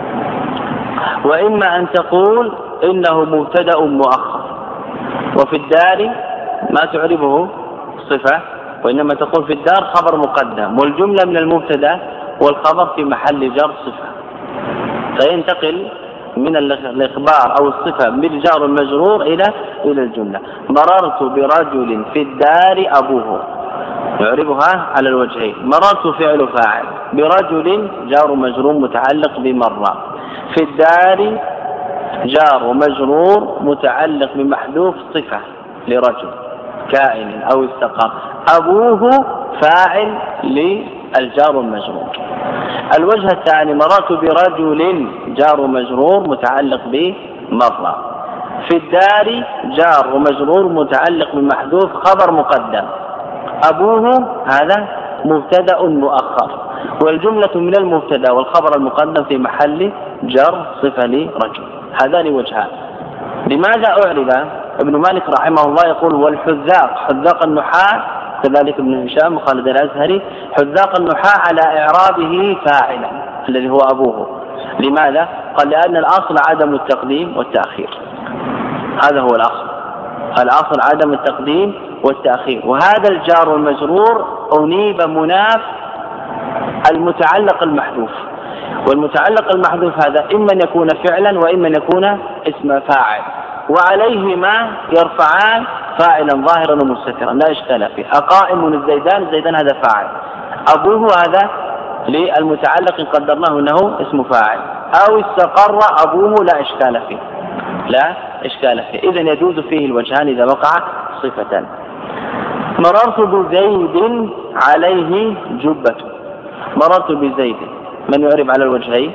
وإما أن تقول إنه مبتدأ مؤخر. وفي الدار ما تعربه صفة، وإنما تقول في الدار خبر مقدم، والجملة من المبتدأ والخبر في محل جر صفة، فينتقل من الإخبار أو الصفة بالجار والمجرور إلى إلى الجملة. مررت برجل في الدار أبوه، يعربها على الوجهين، مررت فعل فاعل، برجل جار مجرور متعلق بمرة، في الدار جار ومجرور متعلق بمحذوف صفة لرجل كائن أو استقر، أبوه فاعل للجار والمجرور. الوجه الثاني، مررت برجل جار ومجرور متعلق بمرة، في الدار جار ومجرور متعلق بمحذوف خبر مقدم، أبوه هذا مبتدأ مؤخر، والجملة من المبتدأ والخبر المقدم في محل جر صفة لرجل. هذان وجهان. لماذا أعرب؟ ابن مالك رحمه الله يقول والحذاق، حذاق النحاة كذلك ابن هشام وخالد الأزهري، حذاق النحاة على إعرابه فاعلا الذي هو أبوه. لماذا؟ قال لأن الأصل عدم التقديم والتأخير، هذا هو الأصل، الأصل عدم التقديم والتأخير، وهذا الجار والمجرور أنيب مناف المتعلق المحذوف، والمتعلق المحذوف هذا إما أن يكون فعلا وإما أن يكون اسم فاعل، وعليهما يرفعان فاعلا ظاهرا ومستترا لا إشكال فيه. أقائم الزيدان، الزيدان هذا فاعل، أبوه هذا للمتعلق قدرناه أنه اسم فاعل، أو استقر أبوه لا إشكال فيه، لا إشكال فيه، إذن يجوز فيه الوجهان إذا وقع صفة. مررت بزيد عليه جبة، مررت بزيد، من يعرب على الوجهين؟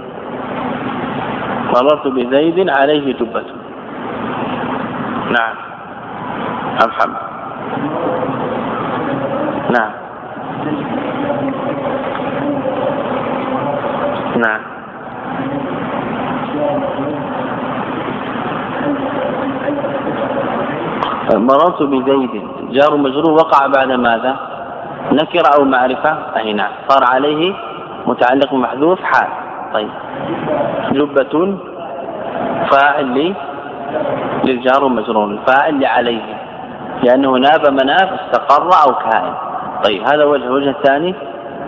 مررت بزيد عليه جبة. نعم محمد. نعم نعم مررت بزيد جار مجرور وقع بعد ماذا؟ نكرة أو معرفة؟ أي نعم، صار عليه متعلق محذوف حال. طيب جبة فاعل لي للجار ومجرور، الفاعل لعليه لأنه ناب مناف استقر أو كائن. طيب هذا وجه. الوجه الثاني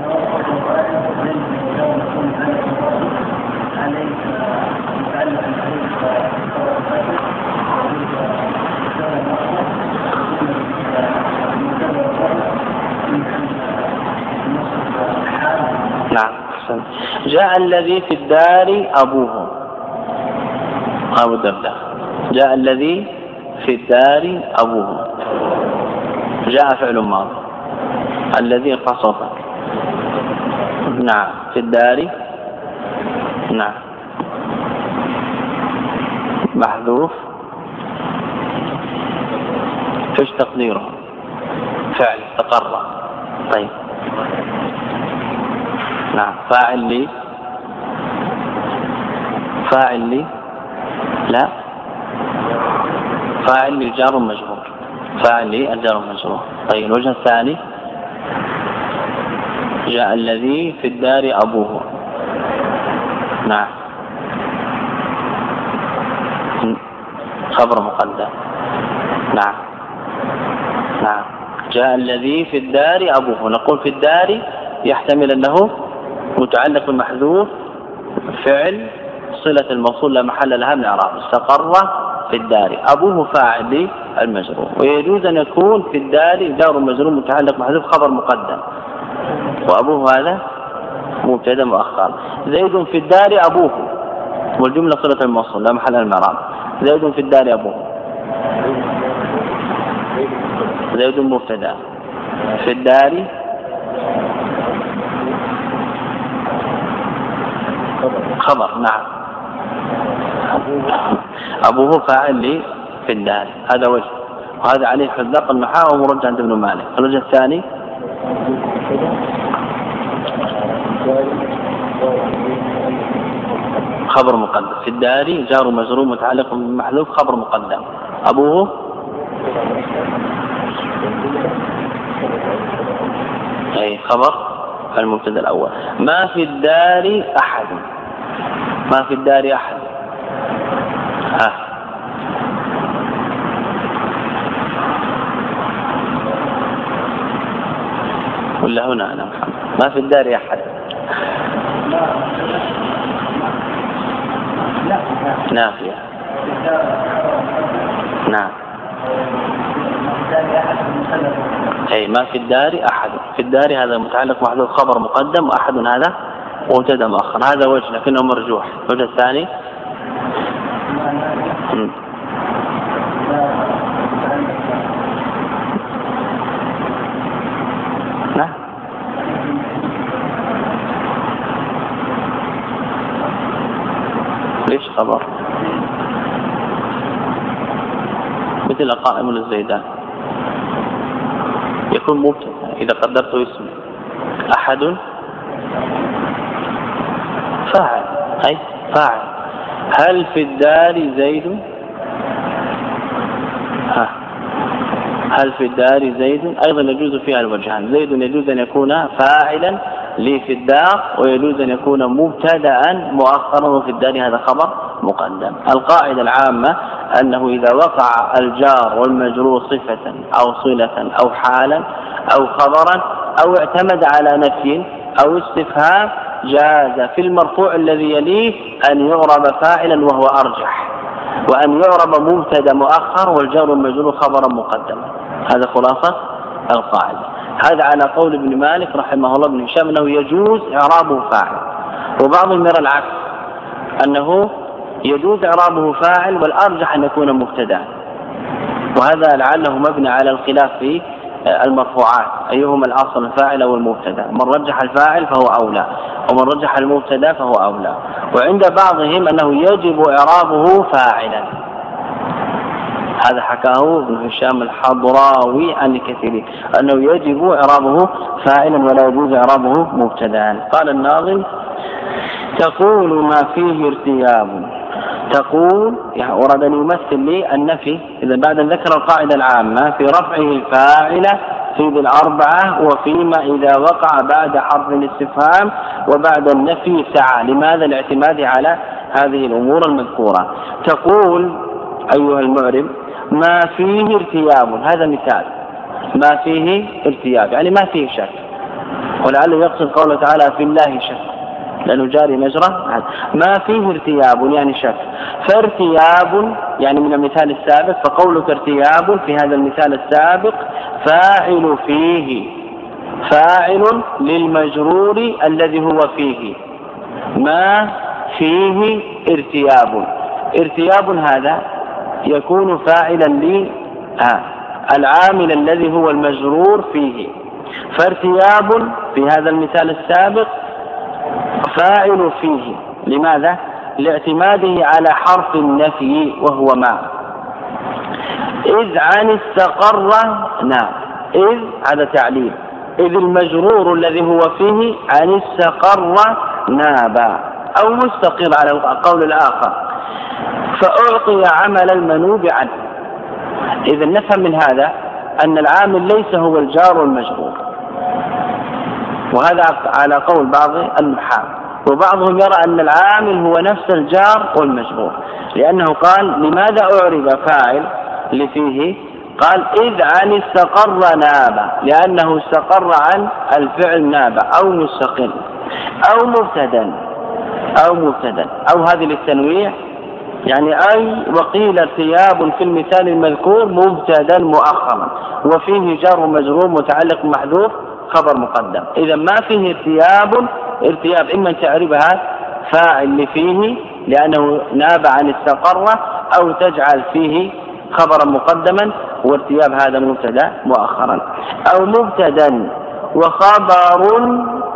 نعم، جاء الذي في الدار أبوه، أبو الدرداء، جاء الذي في الدار أبوه، جاء فعل ماضي، الذي قصفك، نعم، في الدار، نعم، محذوف، ايش تقديره؟ فعل استقر. طيب نعم، فاعل لي، فاعل لي لا، فاعل للجار والمجرور، فاعل لي الجار والمجرور. طيب الوجه الثاني جاء الذي في الدار أبوه، نعم، خبر مقدم. نعم نعم. جاء الذي في الدار أبوه، نقول في الدار يحتمل أنه متعلق بمحذوف فعل صلة الموصول لا محل لها من إعراب، استقر في الدار، أبوه فاعل للمجرور، ويجوز أن يكون في الدار جار مجرور متعلق محذوف خبر مقدم، وأبوه هذا مبتدا مؤخر. زيد في الدار أبوه، والجملة صلة الموصول لا محل لها من إعراب. زيد في الدار أبوه، زيد مبتدا، في الدار خبر. نعم. أبوه فاعل في الدار، هذا وجه، وهذا عليه حذاق النحاة ومرجع عند ابن مالك. الوجه الثاني خبر مقدم، في الدار جار مجرور متعلق بمحذوف خبر مقدم، أبوه أي خبر المبتدا الأول. ما في الدار أحد، ما في الدار أحد، ها ولا هنا أنا محمد. ما في الدار أحد، نافية. نعم. أي ما في الدار أحد، في الدار هذا متعلق محذوف خبر مقدم، وأحد هذا مبتدا مؤخر، هذا وجه لكنه مرجوح. الوجه الثاني م. نعم. ليش خبر؟ مثل قائم للزيدان يكون مبتدا إذا قدرته اسم. أحد فاعل، أي فاعل. هل في الدار زيد؟ ها. هل في الدار زيد؟ أيضا يجوز فيها الوجهان، زيد يجوز أن يكون فاعلا لي في الدار، ويجوز أن يكون مبتدأ مؤخرا، وفي الدار هذا خبر مقدم. القاعدة العامة أنه إذا وقع الجار والمجرور صفة أو صلة أو حالا أو خبرا أو اعتمد على نفي أو استفهام، جاز في المرفوع الذي يليه أن يعرب فاعلا وهو أرجح، وأن يعرب مبتدا مؤخر والجار والمجرور خبرا مقدما. هذا خلاصة القاعدة. هذا على قول ابن مالك رحمه الله بن هشام أنه يجوز إعرابه فاعل، وبعضهم يرى العكس أنه يجوز إعرابه فاعل والأرجح أن يكون مبتدا، وهذا لعله مبني على الخلاف في المرفوعات أيهما الأصل الفاعل أو المبتدا. من رجح الفاعل فهو أولى، ومن رجح المبتدا فهو أولى. وعند بعضهم أنه يجب إعرابه فاعلا، هذا حكاه ابن هشام الحضراوي عن الكثيرين أنه يجب إعرابه فاعلا ولا يجوز إعرابه مبتدا. قال الناظم: تقول ما فيه ارتياب، تقول يعني ورد أن يمثل لي النفي، إذا بعد ذكر القاعدة العامة في رفعه الفاعلة في ذي الأربعة، وفيما إذا وقع بعد حرف الاستفهام وبعد النفي سعى. لماذا؟ الاعتماد على هذه الأمور المذكورة. تقول أيها المعرب ما فيه ارتياب، هذا مثال، ما فيه ارتياب يعني ما فيه شك، ولعله يقصد قوله تعالى في الله شك لأنه جاري مجرى. ما فيه ارتياب يعني شك، فارتياب يعني من المثال السابق، فقولك ارتياب في هذا المثال السابق فاعل فيه، فاعل للمجرور الذي هو فيه، ما فيه ارتياب. ارتياب هذا يكون فاعلا لي آه العامل الذي هو المجرور فيه، فارتياب في هذا المثال السابق فاعل فيه. لماذا؟ لاعتماده على حرف النفي وهو ما. إذ عن استقر ناب، إذ هذا تعليل، إذ المجرور الذي هو فيه عن استقر نابا أو مستقر على القول الآخر، فأعطي عمل المنوب عنه. إذا نفهم من هذا أن العامل ليس هو الجار والمجرور، وهذا على قول بعض النحاة، وبعضهم يرى أن العامل هو نفس الجار والمجرور. لأنه قال لماذا أعرب فاعل لفيه؟ قال إذ عن استقر ناب، لأنه استقر عن الفعل ناب أو مستقل أو مبتدا أو مبتدا أو هذه للتنويع يعني أي وقيل ارتياب في المثال المذكور مبتدا مؤخرا وفيه جار مجرور متعلق محذوف خبر مقدم. إذا ما فيه ارتياب ارتياب إما تعربها فاعل لفيه لأنه ناب عن استقر أو تجعل فيه خبرا مقدما وارتياب هذا مبتدا مؤخرا أو مبتدا وخبر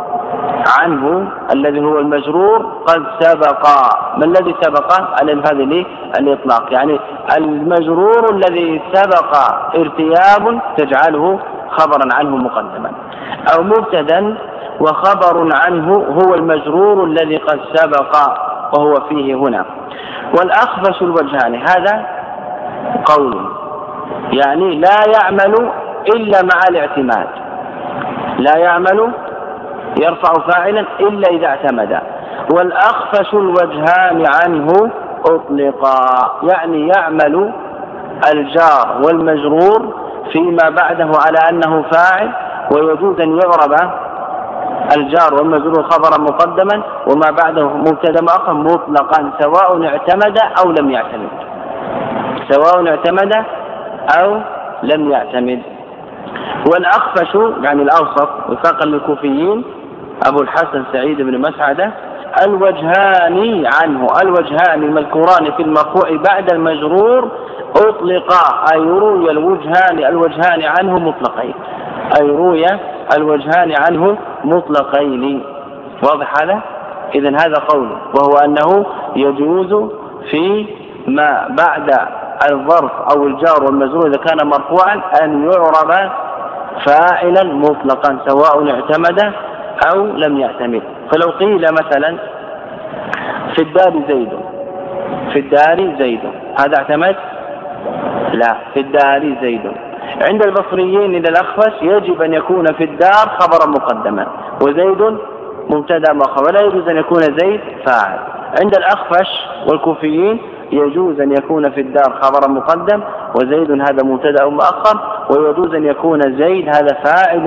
عنه الذي هو المجرور قد سبق. ما الذي سبق؟ هذا ليه الإطلاق، يعني المجرور الذي سبق ارتياب تجعله خبرا عنه مقدما، أو مبتدا وخبر عنه هو المجرور الذي قد سبق وهو فيه هنا. والأخفش الوجهان هذا قول يعني لا يعمل إلا مع الاعتماد، لا يعمل يرفع فاعلا إلا إذا اعتمد. والأخفش الوجهان عنه أطلقا، يعني يعمل الجار والمجرور فيما بعده على أنه فاعل، ويجوز أن يعرب الجار والمجرور خبرا مقدما وما بعده مبتدا مؤخر مطلقا سواء اعتمد أو لم يعتمد، سواء اعتمد أو لم يعتمد. والأخفش يعني الأوسط وفاقا للكوفيين أبو الحسن سعيد بن مسعدة الوجهان عنه، الوجهان المذكوران في المرفوع بعد المجرور أطلقا، أي روي الوجهان الوجهان عنه مطلقين، أي روي الوجهان عنه مطلقين. واضح هذا؟ إذن هذا قوله، وهو أنه يجوز في ما بعد الظرف أو الجار والمجرور إذا كان مرفوعا أن يعرب فاعلا مطلقا سواء اعتمد أو لم يعتمد. فلو قيل مثلا في الدار زيد، في الدار زيد، هذا اعتمد؟ لا، في الدار زيد. عند البصريين إلى الأخفش يجب أن يكون في الدار خبرا مقدما وزيد مبتدا مؤخر، ولا يجوز أن يكون زيد فاعل. عند الأخفش والكوفيين يجوز أن يكون في الدار خبرا مقدم وزيد هذا مبتدا مؤخر، ويجوز أن يكون زيد هذا فاعل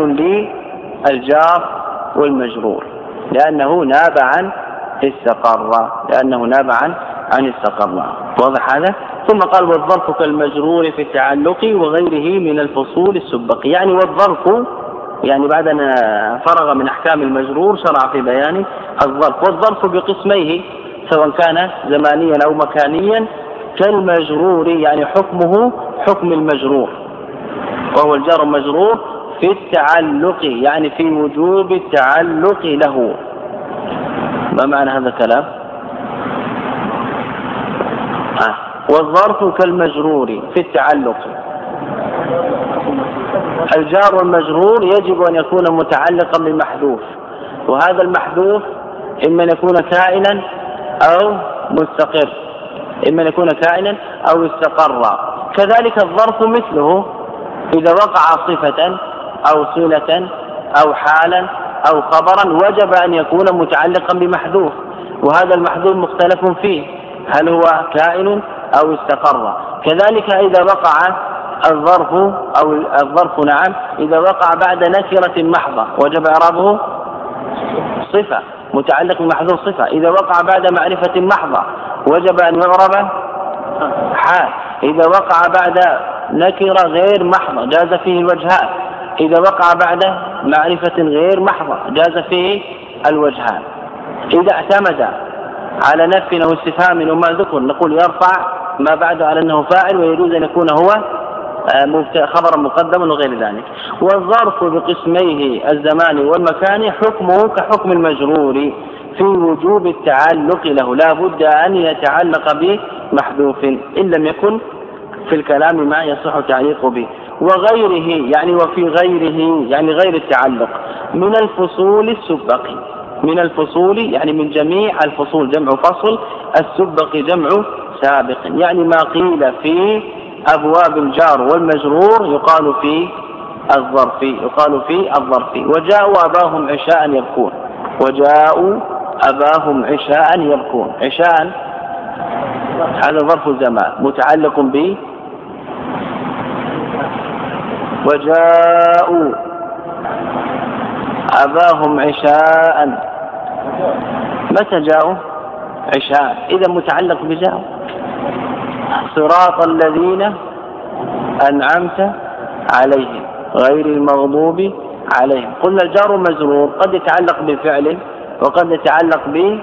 للجار والمجرور لأنه ناب عن استقر، لأنه ناب عن عن استقر. واضح هذا؟ ثم قال والظرف كالمجرور في التعلق وغيره من الفصول السبق، يعني والظرف يعني بعد أن فرغ من أحكام المجرور شرع في بيان الظرف. والظرف بقسميه سواء كان زمانيا أو مكانيا كالمجرور، يعني حكمه حكم المجرور وهو الجار المجرور في التعلق، يعني في وجوب التعلق له. ما معنى هذا الكلام؟ آه. والظرف كالمجرور في التعلق، الجار والمجرور يجب أن يكون متعلقا بمحذوف، وهذا المحذوف إما أن يكون كائنا أو مستقر، إما أن يكون كائنا أو استقر. كذلك الظرف مثله إذا وقع صفة أو صلة أو حالا أو خبرا وجب أن يكون متعلقا بمحذوف، وهذا المحذوف مختلف فيه هل هو كائن أو استقر. كذلك إذا وقع الظرف أو الظرف نعم إذا وقع بعد نكرة محضة وجب إعرابه صفة متعلق بمحذوف صفة. إذا وقع بعد معرفة محضة وجب أن يعرب حال. إذا وقع بعد نكرة غير محضة جاز فيه الوجهان. إذا وقع بعد معرفة غير محضة جاز فيه الوجهان. إذا اعتمد على نفي أو استفهام وما ذكر نقول يرفع ما بعد على أنه فاعل، ويجوز أن يكون هو خبرا مقدما وغير ذلك. والظرف بقسميه الزمان والمكان حكمه كحكم المجرور في وجوب التعلق له، لا بد أن يتعلق بمحذوف إن لم يكن في الكلام ما يصح تعليق به. وغيره يعني وفي غيره يعني غير التعلق من الفصول السبق، من الفصول يعني من جميع الفصول جمع فصل، السبق جمع سابق، يعني ما قيل في أبواب الجار والمجرور يقال في الظرف، يقال في الظرف. وجاءوا أباهم عشاء يبكون، وجاءوا أباهم عشاء يبكون. عشاء هذا ظرف زمان متعلق ب وجاءوا أباهم عشاء. متى جاءوا؟ عشاء، إذا متعلق بجاءوا. صراط الذين أنعمت عليهم غير المغضوب عليهم. قلنا الجار مجرور قد يتعلق بفعل وقد يتعلق ب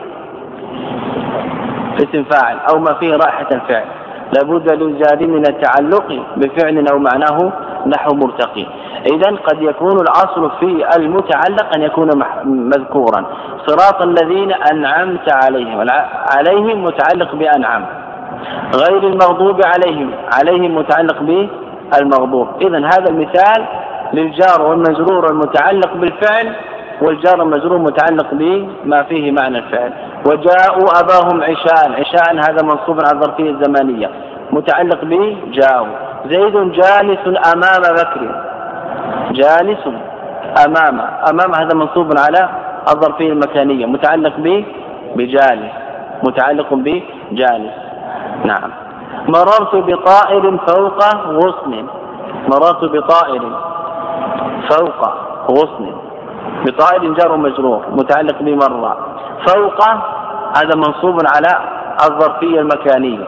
اسم فاعل أو ما فيه رائحة الفعل، لابد للجار من التعلق بفعل أو معناه نحو مرتقي. إذن قد يكون الأصل في المتعلق أن يكون مذكورا. صراط الذين أنعمت عليهم، عليهم متعلق بأنعم، غير المغضوب عليهم، عليهم متعلق بالمغضوب. إذن هذا المثال للجار والمجرور المتعلق بالفعل، والجار المجرور متعلق بما فيه معنى الفعل. وجاءوا أباهم عشاء، عشاء هذا منصوب على الظرفية الزمانية متعلق بجاءوا. زيد جالس أمام بكر، جالس أمام، أمام هذا منصوب على الظرفية المكانية متعلق ب بجالس، متعلق بجالس. نعم. مررت بطائر فوق غصن، مررت بطائر فوق غصن، بطائر جار مجرور متعلق بمرة. فوق هذا منصوب على الظرفية المكانية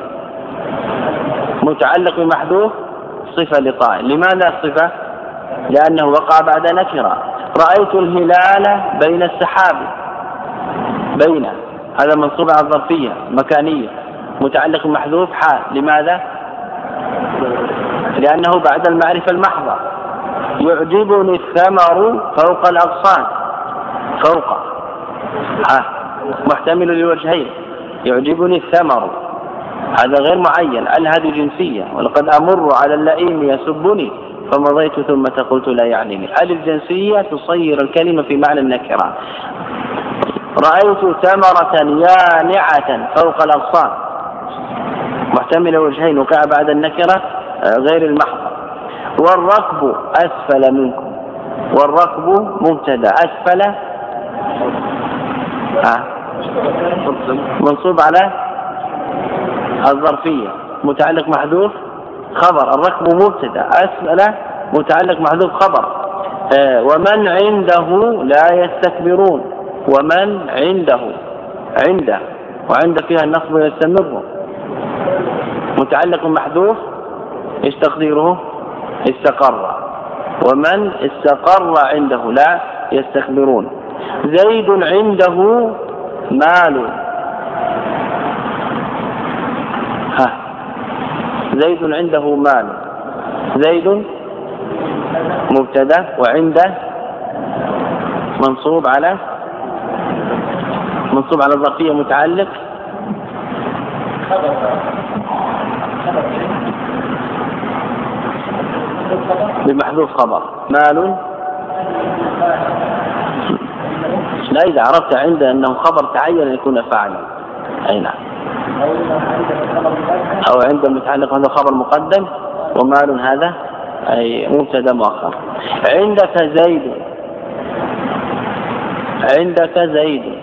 متعلق بمحذوف صفة لطائر. لماذا الصفة؟ لأنه وقع بعد نكرة. رأيت الهلال بين السحاب، بين هذا منصوب على الظرفية مكانية متعلق بمحذوف حال. لماذا؟ لأنه بعد المعرفة المحضة. يعجبني الثمر فوق الأغصان، فوق ها محتمل للوجهين. يعجبني الثمر هذا غير معين، هل هذه جنسية؟ ولقد أمر على اللئيم يسبني فمضيت ثم قلت لا يعنيني. هل الجنسية تصير الكلمة في معنى النكرة. رأيت ثمرة يانعة فوق الأغصان محتمل وجهين وقع بعد النكرة غير المحضة. والركب أسفل منكم، والركب مبتدا، أسفل ها منصوب على الظرفية متعلق محذوف خبر. الركب مبتدا، أسفل متعلق محذوف خبر. آه ومن عنده لا يستكبرون، ومن عنده، عنده وعند فيها النصب يستمر متعلق محذوف ايش تقديره؟ استقر. ومن استقر عنده لا يستكبرون. زيد عنده مال، ها زيد عنده مال، زيد مبتدا وعنده منصوب على منصوب على الظرفية متعلق بمحذوف خبر. مال لا، إذا عرفت عنده أنه خبر تعين أن يكون فاعلا. أي نعم. أو عنده متعلق هذا خبر مقدم، ومال هذا أي مبتدا مؤخر. عندك زيد، عندك زيد.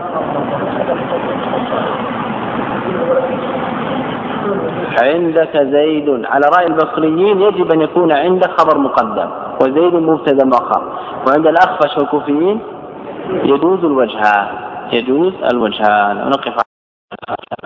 عندك زيد على رأي البصريين يجب أن يكون عندك خبر مقدم وزيد مبتدا مؤخر. وعند الأخفش والكوفيين يجوز الوجهان، يجوز الوجهان. ونقف